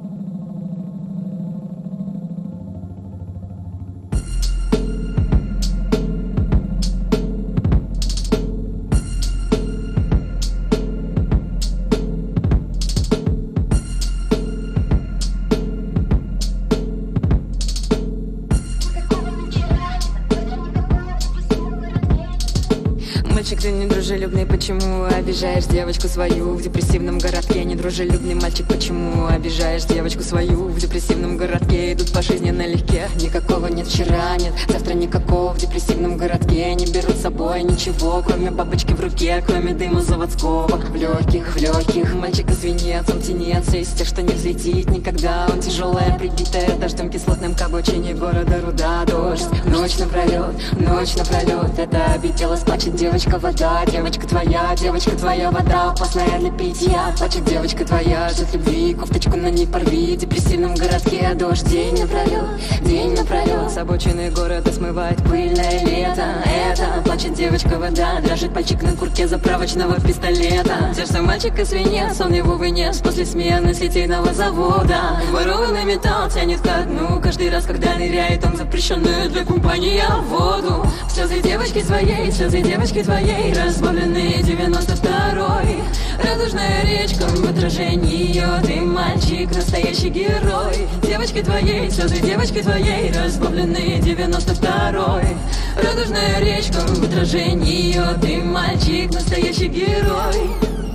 Мальчик, ты недружелюбный, почему обижаешь девочку свою в депрессивном городке? Недружелюбный мальчик, почему обижаешь девочку свою в депрессивном городке? Идут по жизни налегке, никакого нет вчера, нет завтра никакого в депрессивном городке. Не берут с собой ничего, кроме бабочки в руке, кроме дыма заводского. В легких, в легких, мальчика свинец, он тянец из тех, что не взлетит никогда. Он тяжелая, прибитая дождем кислотным к обочине города руда. Дождь, ночь напролет, ночь напролет, это обиделась, плачет девочка девочка вода, девочка твоя, девочка твоя вода, опасная для питья. Плачет девочка твоя, ждет любви, кофточку на ней порви. В депрессивном городке дождь день напролет, день напролет. С обочины города смывает пыльное лето. Это плачет девочка вода, дрожит пальчик на курке заправочного пистолета. Сердце мальчика свинец, он его вынес после смены с литейного завода. Ворованный металл тянет ко дну, каждый раз, когда ныряет он запрещенную для купания воду. Слезы девочки твоей, слезы девочки твоей, разбавленные девяносто второй. Радужная речка в отражении ее, ты мальчик, настоящий герой. Девочки твоей, слезы девочки твоей, разбавленные девяносто второй. Радужная речка в отражении ее, ты мальчик, настоящий герой.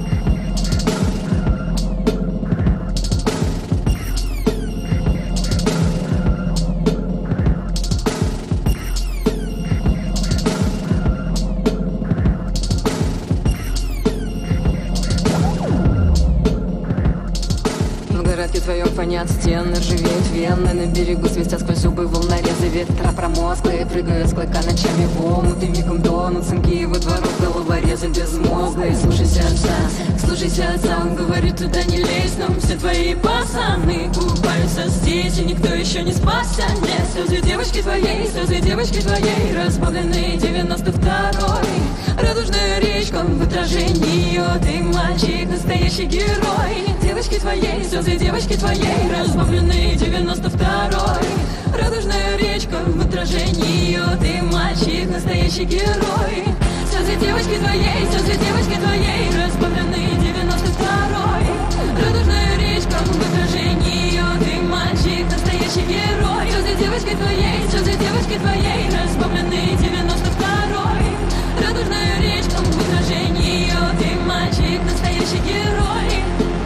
Твоем фонят стены, ржавеют вены. На берегу свистят сквозь зубы волнорезы ветра промозглые, прыгают с клыка ночами в омут. И мигом тонут сынки во двору головорезы безмозглые. Слушай сердца, слушай сердца, он говорит, туда не лезь. Но все твои пацаны купаются здесь, и никто еще не спасся. Нет, слезы девочки твоей, слезы девочки твоей, разбавленные девяносто второй. Радужная речка в отражении ее, ты мальчик, настоящий герой. Девочки твоей, слезы девочки твоей, разбавленные девяносто второй. Радужная речка в отражении ее, ты мальчик, настоящий герой. Слезы девочки твоей, слезы девочки твоей, разбавленные девяносто второй. Радужная речка в отражении ее, ты мальчик, настоящий герой. Слезы девочки твоей, слезы девочки твоей, разбавленные девяносто второй. Радужная речка в отражении ее, ты мальчик, настоящий герой.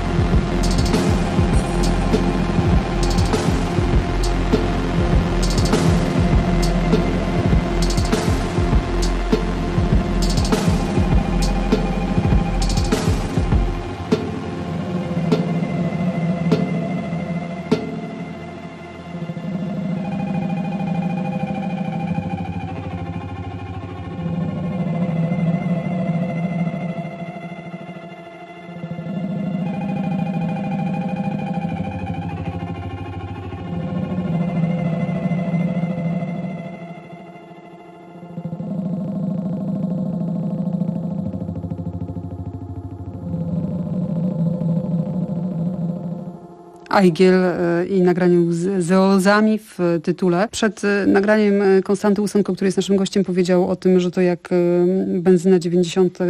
Ajgiel i nagraniu z zeolzami w tytule. Przed nagraniem Konstanty Łusenko, który jest naszym gościem, powiedział o tym, że to jak benzyna dziewięćdziesiąta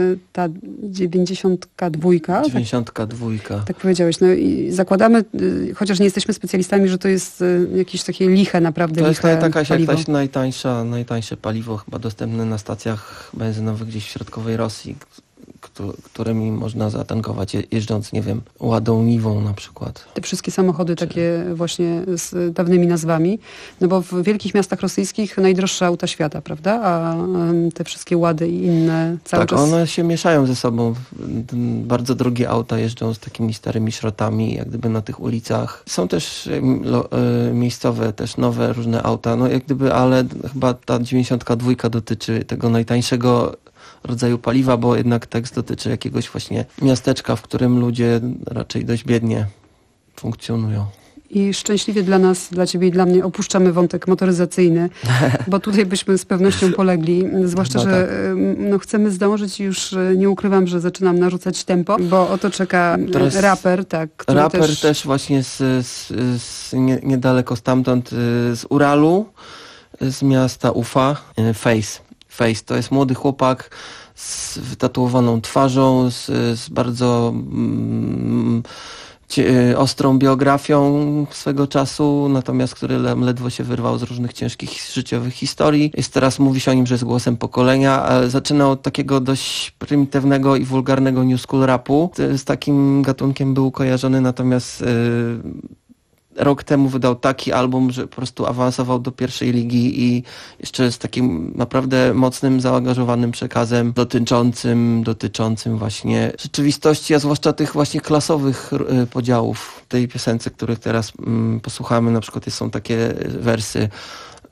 dwójka. dziewięćdziesiąta dwójka. Tak, tak powiedziałeś. No i zakładamy, chociaż nie jesteśmy specjalistami, że to jest jakieś takie liche, naprawdę to jest liche jakaś, paliwo. jakaś najtańsza, najtańsze paliwo chyba dostępne na stacjach benzynowych gdzieś w środkowej Rosji, którymi można zatankować jeżdżąc, nie wiem, ładą Niwą na przykład. Te wszystkie samochody Czy... takie właśnie z dawnymi nazwami, no bo w wielkich miastach rosyjskich najdroższe auta świata, prawda? A te wszystkie łady i inne cały tak, czas... Tak, one się mieszają ze sobą. Bardzo drogie auta jeżdżą z takimi starymi szrotami, jak gdyby na tych ulicach. Są też lo, e, miejscowe, też nowe różne auta, no jak gdyby, ale chyba ta dziewięćdziesiąta dwójka dotyczy tego najtańszego rodzaju paliwa, bo jednak tekst dotyczy jakiegoś właśnie miasteczka, w którym ludzie raczej dość biednie funkcjonują. I szczęśliwie dla nas, dla ciebie i dla mnie opuszczamy wątek motoryzacyjny, bo tutaj byśmy z pewnością polegli. Zwłaszcza, no że tak. no, chcemy zdążyć i już nie ukrywam, że zaczynam narzucać tempo, bo oto czeka Teraz raper. Tak, który raper też... też właśnie z, z, z nie, niedaleko stamtąd, z Uralu, z miasta Ufa, Face. Face to jest młody chłopak z wytatuowaną twarzą, z, z bardzo mm, cie, ostrą biografią swego czasu, natomiast który ledwo się wyrwał z różnych ciężkich życiowych historii. Jest teraz, mówi się o nim, że jest głosem pokolenia, ale zaczynał od takiego dość prymitywnego i wulgarnego new school rapu. Z takim gatunkiem był kojarzony, natomiast yy, rok temu wydał taki album, że po prostu awansował do pierwszej ligi i jeszcze z takim naprawdę mocnym, zaangażowanym przekazem dotyczącym, dotyczącym właśnie rzeczywistości, a zwłaszcza tych właśnie klasowych podziałów. W tej piosence, których teraz mm, posłuchamy, na przykład są takie wersy: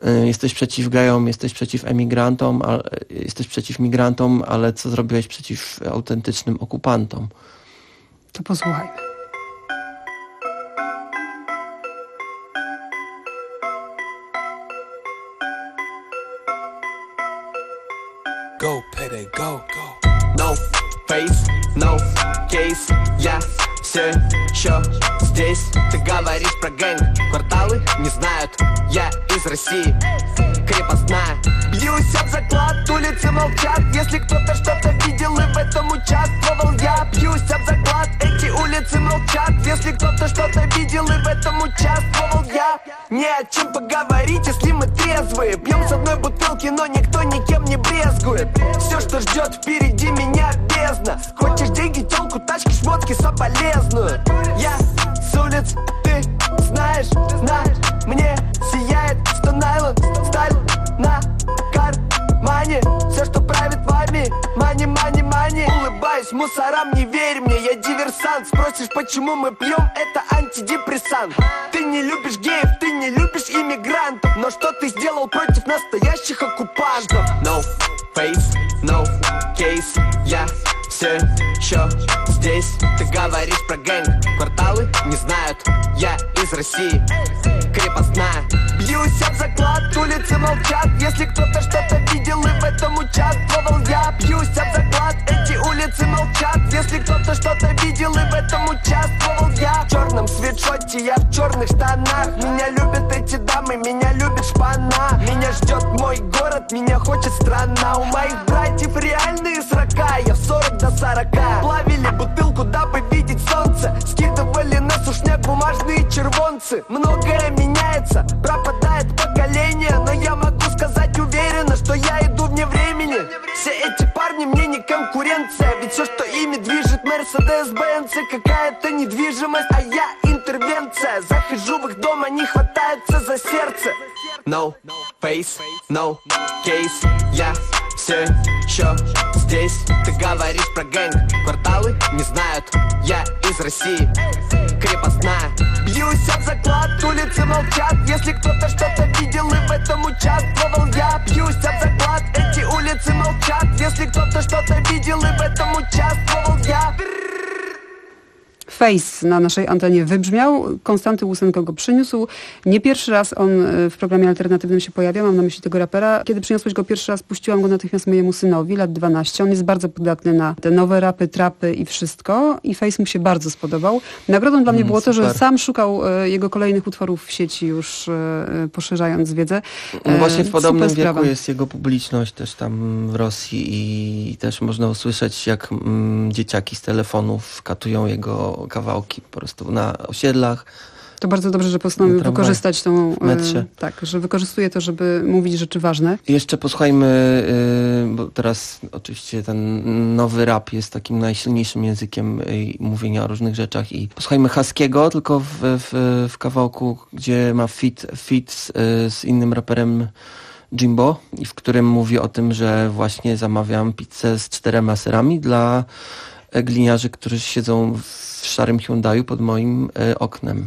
Jesteś przeciw gejom, jesteś przeciw emigrantom, a, jesteś przeciw migrantom, ale co zrobiłeś przeciw autentycznym okupantom? To posłuchajmy. Go, payday, go, go. No face, no case, я все еще здесь. Ты говоришь про гэнг, кварталы не знают, я из России, крепостная. Бьюсь об заклад, улицы молчат, если кто-то что-то видел и в этом участвовал я. Бьюсь об заклад, эти улицы молчат, если кто-то что-то видел и в этом участвовал я. Не о чем поговорить, если мы трезвые. Пьем с одной бутылки, но никто никем не брезгует. Все, что ждет впереди меня, бездна. Хочешь деньги, телку, тачки, шмотки, соболезную. Я с улиц, ты знаешь, знаешь, мне сияет Стон-Айленд, сталь на кармане. Все, что правит вами, мани, мани, мани. Улыбаюсь мусорам, не верь мне, я диверсант. Спросишь, почему мы пьем, это антидепрессант. Ты не любишь геев, ты не любишь иммигрантов, но что ты сделал против настоящих оккупантов? No face, no case, я все еще здесь. Ты говоришь про гэнг, кварталы не знают, я из России, крепостная. Бьюсь об заклад, улицы молчат, если кто-то что-то видел и в этом участвовал я. Бьюсь об заклад, эти улицы молчат, если кто-то что-то видел и в этом участвовал я. В черном свитшоте, я в черных штанах. Меня любят эти дамы, меня любит шпана. Меня ждет мой город, меня хочет страна. У моих братьев реальные срока, я в сорок до сорока. Плавили бутылку, дабы видеть солнце, скидывали на сушняк бумажные червонцы. Многое меняется, пропадает поколение, но я могу сказать уверенно, что я иду вне времени. Все эти парни мне не конкуренция, ведь все, что ими движет, Мерседес-Бенц, какая-то недвижимость, а я интервенция. Захожу в их дом, они хватаются за сердце. No face, no case, я все еще здесь. Ты говоришь про гэнг, кварталы не знают, я из России, крепостная. Бьюсь об заклад, улицы молчат, если кто-то что-то видел и в этом участвовал я. Бьюсь об заклад, эти улицы молчат, если кто-то что-то видел и в этом участвовал я. Face na naszej antenie wybrzmiał, Konstanty Łusenko go przyniósł. Nie pierwszy raz on w programie alternatywnym się pojawia, mam na myśli tego rapera. Kiedy przyniosłeś go pierwszy raz, puściłam go natychmiast mojemu synowi, lat dwanaście. On jest bardzo podatny na te nowe rapy, trapy i wszystko. I Face mu się bardzo spodobał. Nagrodą dla mnie było to, że sam szukał jego kolejnych utworów w sieci, już poszerzając wiedzę. No właśnie w podobnym Super wieku sprawa. Jest jego publiczność też tam w Rosji i też można usłyszeć, jak mm, dzieciaki z telefonów katują jego kawałki po prostu na osiedlach. To bardzo dobrze, że postanowił wykorzystać tą... Metrze. Tak, że wykorzystuje to, żeby mówić rzeczy ważne. Jeszcze posłuchajmy, bo teraz oczywiście ten nowy rap jest takim najsilniejszym językiem mówienia o różnych rzeczach i posłuchajmy Haskiego, tylko w, w, w kawałku, gdzie ma fit, fit z, z innym raperem Jimbo i w którym mówi o tym, że właśnie zamawiam pizzę z czterema serami dla gliniarzy, którzy siedzą w szarym Hyundaiu pod moim e, oknem.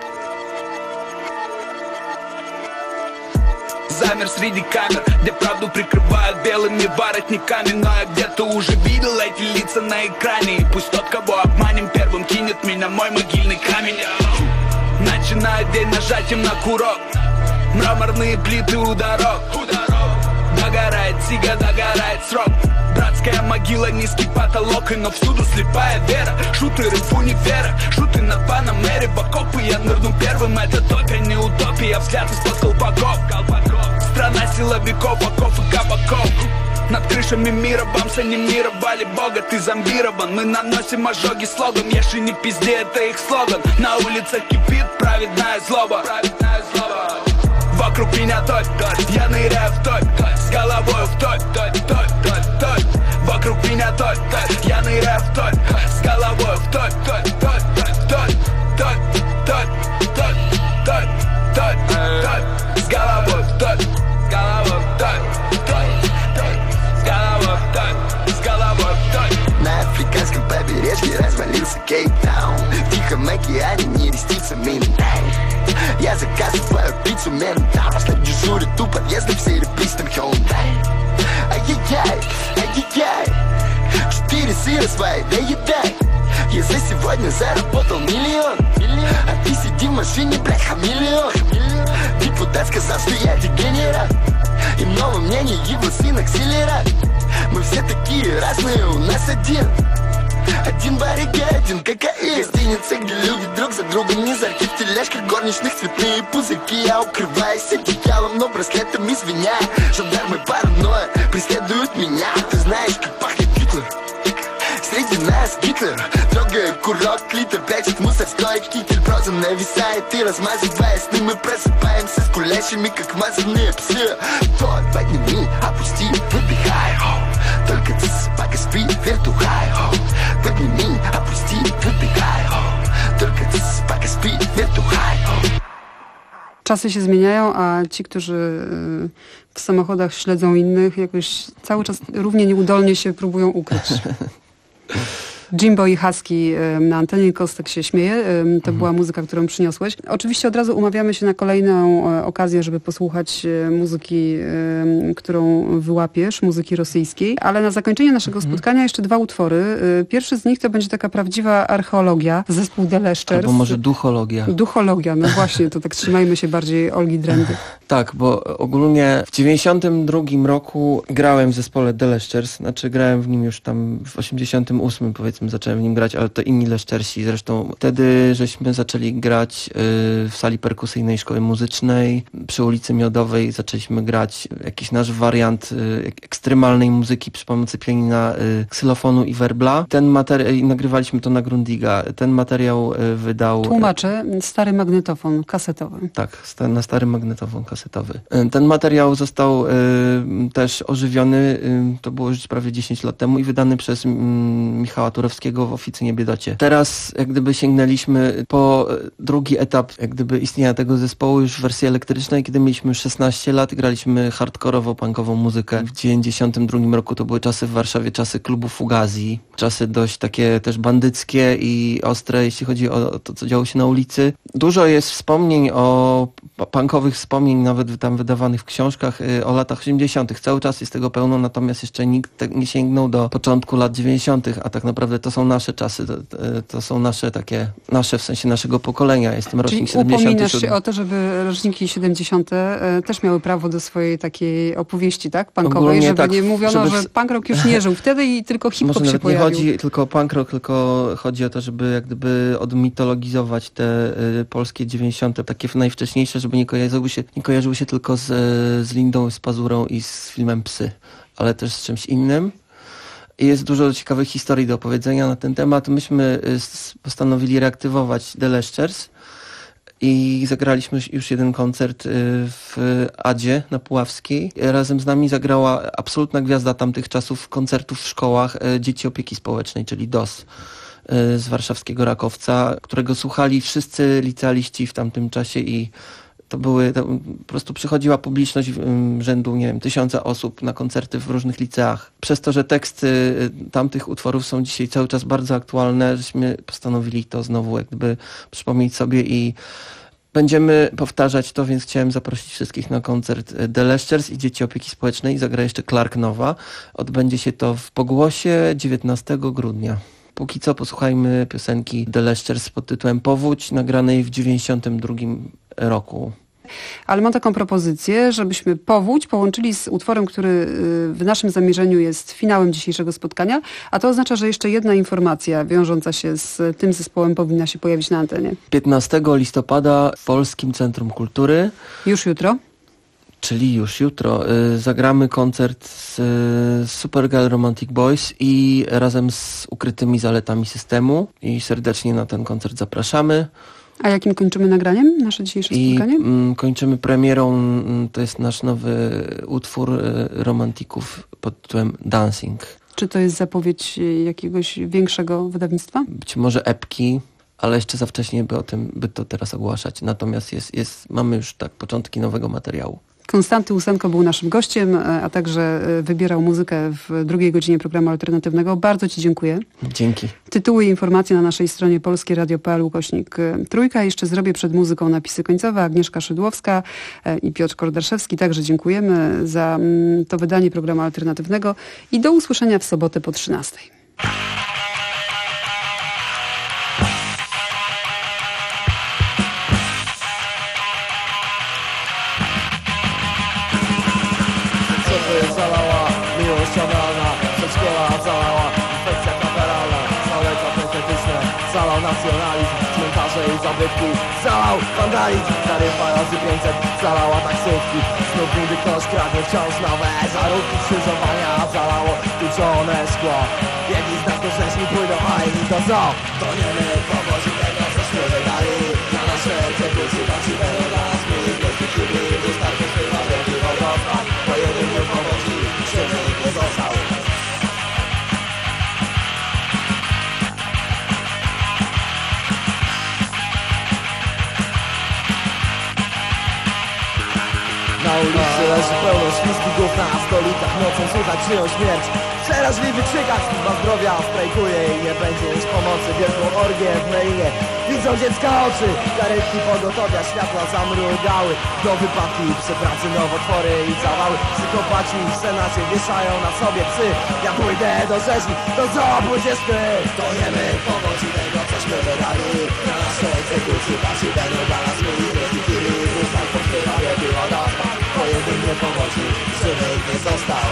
Замер среди камер, где правду прикрывают белыми воротниками. Но я где-то уже видел эти лица на экране. И пусть тот, кого обманем, первым кинет меня мой могильный камень. Начинаю день нажатием на курок, мраморные плиты у дорог. Догорает сига, догорает срок. Братская могила, низкий потолок, и но всюду слепая вера. Шутеры в универа, шуты на Панамере. В окопы я нырну первым, это только не утопия. Взгляд из-под колпаков. Страна силовиков, оков и кабаков. Над крышами мира бамса не мировали бога. Ты зомбирован, мы наносим ожоги слогом. Ешь и не пизди, это их слоган. На улицах кипит праведная злоба. Вокруг меня топь, я ныряю в топь, с головой в топь, топь, топь, топь, топь. Вокруг меня топь, я ныряю в топь, с головой в топь, топь, топь, топь, топь, топь, топь, топь, топь, топь, с головой в топь, с головой в топь, с головой в топь, с головой в топь. На африканском побережье развалился Кейптаун. В Тихом океане не рестится Минтаун. Я заказываю пиццу ментал, после дежурит тупо сыра свои доедай. Я за сегодня заработал миллион, а ты сиди в машине, блядь, хамелеон. Депутат сказал, что я дегенерат, и много мнений его сын акселерат. Мы все такие разные, у нас один Один барик и один кокаин. Гостиница, где люди друг за другом не зарки в тележках горничных цветные пузырьки. Я укрываюсь одеялом, но браслетом извиняй. Жандармы паранойя преследуют меня. Ты знаешь, как пахнет Гитлер? Среди нас Гитлер, трогая курок, клитор, прячет мусорской китель. Проза нависает и размазывая сны. Мы просыпаемся с кулящими, как мазанные псы. Вот, подними, опусти, выдыхай. Только ты собака спи, вертухай. Подними, опусти, wypychaj. Tylko ty spaka spi, wiertuchaj. Czasy się zmieniają, a ci, którzy w samochodach śledzą innych, jakoś cały czas równie nieudolnie się próbują ukryć. Jimbo i Husky na antenie, Kostek się śmieje. To mhm. była muzyka, którą przyniosłeś. Oczywiście od razu umawiamy się na kolejną okazję, żeby posłuchać muzyki, którą wyłapiesz, muzyki rosyjskiej. Ale na zakończenie naszego mhm. spotkania jeszcze dwa utwory. Pierwszy z nich to będzie taka prawdziwa archeologia, zespół The Leszczers. Albo może duchologia. Duchologia, no właśnie, to tak trzymajmy się bardziej Olgi Drendy. Tak, bo ogólnie w dziewięćdziesiątym drugim roku grałem w zespole The Leszczers, znaczy grałem w nim już tam w osiemdziesiątym ósmym powiedzmy zacząłem w nim grać, ale to inni Leszczersi. Zresztą wtedy żeśmy zaczęli grać w sali perkusyjnej Szkoły Muzycznej przy ulicy Miodowej. Zaczęliśmy grać jakiś nasz wariant ekstremalnej muzyki przy pomocy pianina, ksylofonu i werbla. Ten materiał, nagrywaliśmy to na Grundiga. Ten materiał wydał... Tłumaczę, stary magnetofon kasetowy. Tak, na stary magnetofon kasetowy. Ten materiał został y, też ożywiony, y, to było już prawie dziesięć lat temu i wydany przez y, Michała Turowskiego w Oficynie Biedocie. Teraz jak gdyby sięgnęliśmy po drugi etap jak gdyby istnienia tego zespołu już w wersji elektrycznej, kiedy mieliśmy już szesnaście lat, graliśmy hardkorowo-punkową muzykę. W dziewięćdziesiątym drugim roku to były czasy w Warszawie, czasy klubu Fugazi, czasy dość takie też bandyckie i ostre, jeśli chodzi o to, co działo się na ulicy. Dużo jest wspomnień o punkowych wspomnień, nawet tam wydawanych w książkach o latach osiemdziesiątych. Cały czas jest tego pełno, natomiast jeszcze nikt nie sięgnął do początku lat dziewięćdziesiątych, a tak naprawdę to są nasze czasy, to, to są nasze takie, nasze w sensie naszego pokolenia. Jestem rocznik siedemdziesiąty siódmy. Upominasz się o to, żeby roczniki siedemdziesiąte też miały prawo do swojej takiej opowieści, tak? Punkowej, ogólnie żeby tak, nie mówiono, żeby... że punk rock już nie żył wtedy i tylko hip-hop się pojawił. Może nie chodzi tylko o punk rock, tylko chodzi o to, żeby jak gdyby odmitologizować te y, polskie dziewięćdziesiąte, takie najwcześniejsze, żeby nie kojarzyły się, nie kojarzyły się tylko z, z Lindą, z Pazurą i z filmem Psy, ale też z czymś innym. I jest dużo ciekawych historii do opowiedzenia na ten temat. Myśmy postanowili reaktywować The Leszczers i zagraliśmy już jeden koncert w Adzie na Puławskiej. Razem z nami zagrała absolutna gwiazda tamtych czasów koncertów w szkołach Dzieci Opieki Społecznej, czyli D O S z warszawskiego Rakowca, którego słuchali wszyscy licealiści w tamtym czasie i to były, to po prostu przychodziła publiczność rzędu, nie wiem, tysiąca osób na koncerty w różnych liceach. Przez to, że teksty tamtych utworów są dzisiaj cały czas bardzo aktualne, żeśmy postanowili to znowu jakby przypomnieć sobie i będziemy powtarzać to, więc chciałem zaprosić wszystkich na koncert The Leszczers i Dzieci Opieki Społecznej. Zagra jeszcze Clark Nowa. Odbędzie się to w Pogłosie dziewiętnastego grudnia. Póki co posłuchajmy piosenki The Leszczers pod tytułem Powódź, nagranej w dziewięćdziesiątym drugim roku. Ale mam taką propozycję, żebyśmy Powódź połączyli z utworem, który w naszym zamierzeniu jest finałem dzisiejszego spotkania, a to oznacza, że jeszcze jedna informacja wiążąca się z tym zespołem powinna się pojawić na antenie. piętnastego listopada w Polskim Centrum Kultury. Już jutro. Czyli już jutro zagramy koncert z Supergirl Romantic Boys i razem z Ukrytymi Zaletami Systemu i serdecznie na ten koncert zapraszamy. A jakim kończymy nagraniem nasze dzisiejsze I spotkanie? Mm, kończymy premierą, to jest nasz nowy utwór romantików pod tytułem Dancing. Czy to jest zapowiedź jakiegoś większego wydawnictwa? Być może epki, ale jeszcze za wcześnie by o tym, by to teraz ogłaszać. Natomiast jest, jest, mamy już tak początki nowego materiału. Konstanty Ósenko był naszym gościem, a także wybierał muzykę w drugiej godzinie programu alternatywnego. Bardzo Ci dziękuję. Dzięki. Tytuły i informacje na naszej stronie polskieradio.pl ukośnik trójka. Jeszcze zrobię przed muzyką napisy końcowe. Agnieszka Szydłowska i Piotr Kordarszewski. Także dziękujemy za to wydanie programu alternatywnego i do usłyszenia w sobotę po trzynastej. Zalała miłość analna, przedszkola zalała infekcja kameralna, zaleka patetyczne, zalał nacjonalizm, cmentarze i zabytki, zalał wandalizm, taryfa razy pięćset, zalała taksówki, znów niby ktoś kradnie wciąż nowe zarobki, krzyżowania zalało tłuczone szkło, biegli znak do rzeźni pójdą, a inni to co? To nie my powodzi tego, cośmy wydali, na nasze egzekucje właściwe do nas, my wielki kubli, wystarczy chyba wielki wodospad, to jedynie powodzi, że nikt nie został. Na ulicy leży pełno śliskich głów, na stolikach nocą słychać czyją śmierć. Przeraźliwy krzykacz, służba zdrowia strajkuje i nie będzie już pomocy. Wielką orgię w mailie, widzą dziecka oczy, karetki pogotowia, światła zamrugały. Do wypadki, przy pracy nowotwory i zawały. Psychopaci w senacie wieszają na sobie psy. Ja pójdę do rzeźni, to co pójdziesz ty? To nie my powodzi tego, cośmy wydali, na nasze egzekucje patrzą będą dla nas my i wielki wózach podpływa wielki wodospad. To jedynie powodzi, że nikt nie został.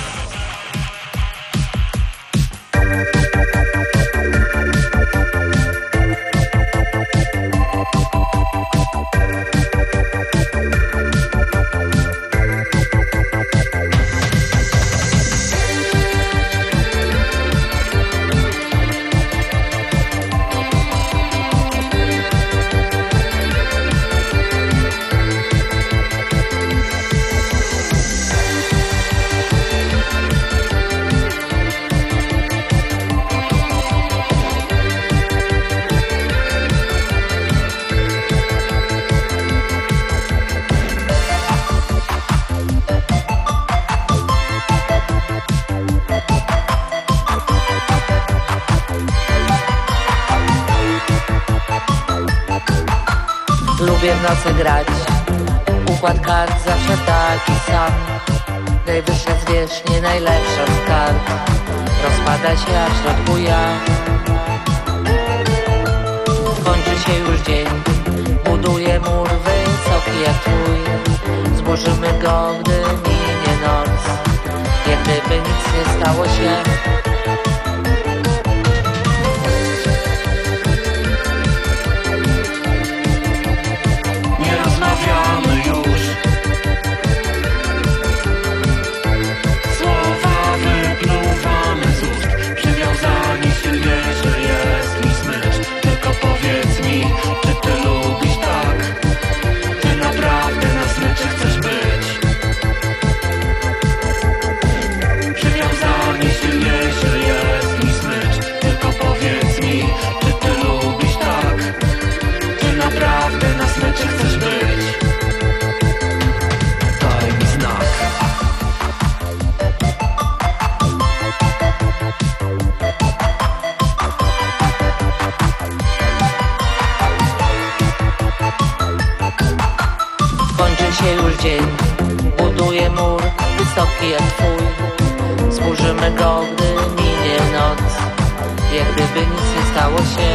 Lubię w nocy grać, układ kart zawsze taki sam. Najwyższa zwierzchnie, najlepsza z kart, rozpada się, a w środku ja. Kończy się już dzień, buduję mur wysoki jak twój. Zburzymy go, gdy minie noc, jak gdyby nic nie stało się. Rozmawiamy już, słowa wypluwamy z ust. Przywiązani silniejszy jest mi smycz. Tylko powiedz mi, czy ty lubisz tak? Ty naprawdę na smyczy chcesz być? Przywiązani silniejszy jest mi smycz. Tylko powiedz mi, czy ty lubisz tak? Ty naprawdę na smyczy chcesz być? Już dzień, buduję mur wysoki jak twój. Zburzymy go, gdy minie noc, jak gdyby nic nie stało się.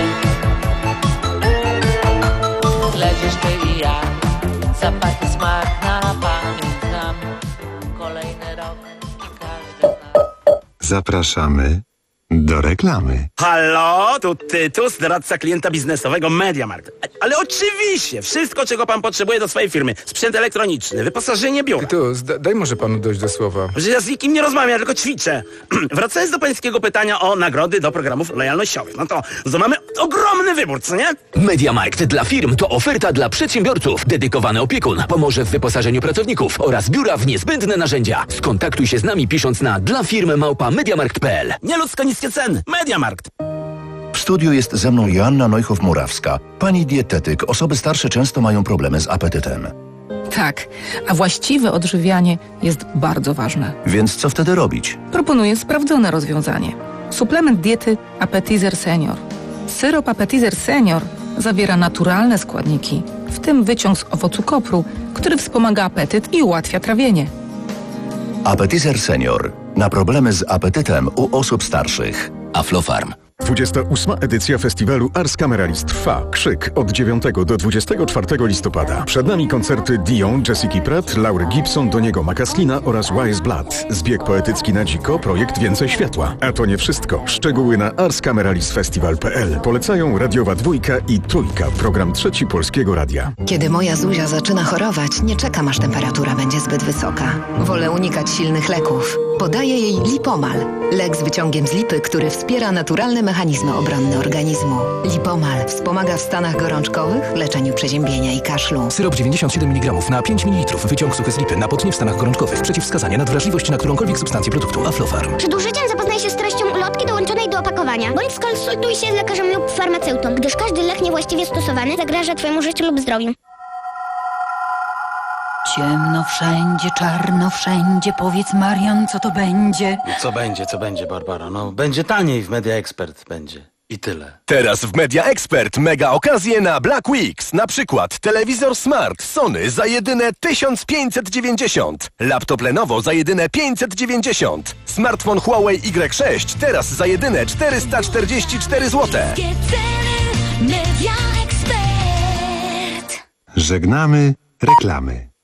Leżysz ty i ja, zapachy smak na pamięć znam. Kolejny rok i każdy zna. Zapraszamy do reklamy. Halo, tu Tytus, doradca klienta biznesowego MediaMarkt. Ale oczywiście, wszystko, czego pan potrzebuje do swojej firmy. Sprzęt elektroniczny, wyposażenie biura. Tytus, da, daj może panu dojść do słowa. Że ja z nikim nie rozmawiam, ja tylko ćwiczę. Wracając do pańskiego pytania o nagrody do programów lojalnościowych. No to, to mamy ogromny wybór, co nie? MediaMarkt dla firm to oferta dla przedsiębiorców. Dedykowany opiekun pomoże w wyposażeniu pracowników oraz biura w niezbędne narzędzia. Skontaktuj się z nami pisząc na dla firmy małpa mediamarkt kropka p l. Nieludzko niskie ceny. MediaMarkt. W studiu jest ze mną Joanna Neuchow-Murawska. Pani dietetyk, osoby starsze często mają problemy z apetytem. Tak, a właściwe odżywianie jest bardzo ważne. Więc co wtedy robić? Proponuję sprawdzone rozwiązanie. Suplement diety Appetizer Senior. Syrop Appetizer Senior zawiera naturalne składniki, w tym wyciąg z owocu kopru, który wspomaga apetyt i ułatwia trawienie. Appetizer Senior. Na problemy z apetytem u osób starszych. Aflofarm. dwudziesta ósma edycja festiwalu Ars Cameralis trwa. Krzyk od dziewiątego do dwudziestego czwartego listopada. Przed nami koncerty Dion, Jessica Pratt, Laury Gibson, Doniego Macaslina oraz Wise Blood. Zbieg poetycki na dziko, projekt Więcej Światła. A to nie wszystko. Szczegóły na ars cameralis festival kropka p l. Polecają Radiowa Dwójka i Trójka, program Trzeci Polskiego Radia. Kiedy moja Zuzia zaczyna chorować, nie czekam, aż temperatura będzie zbyt wysoka. Wolę unikać silnych leków. Podaję jej Lipomal. Lek z wyciągiem z lipy, który wspiera naturalne mechanizmy obronne organizmu. Lipomal wspomaga w stanach gorączkowych, leczeniu przeziębienia i kaszlu. Syrop dziewięćdziesiąt siedem miligramów na pięć mililitrów. Wyciąg suchy z lipy na potnie w stanach gorączkowych. Przeciwwskazania na wrażliwość na którąkolwiek substancję produktu Aflofarm. Przed użyciem zapoznaj się z treścią ulotki dołączonej do opakowania. Bądź skonsultuj się z lekarzem lub farmaceutą, gdyż każdy lek niewłaściwie stosowany zagraża Twojemu życiu lub zdrowiu. Ciemno wszędzie, czarno wszędzie. Powiedz, Marian, co to będzie? Co będzie, co będzie, Barbara? No, będzie taniej w Media Expert, będzie. I tyle. Teraz w Media Expert mega okazje na Black Weeks. Na przykład telewizor Smart Sony za jedyne tysiąc pięćset dziewięćdziesiąt. Laptop Lenovo za jedyne pięćset dziewięćdziesiąt. Smartfon Huawei Y sześć teraz za jedyne czterysta czterdzieści cztery złote. Żegnamy reklamy.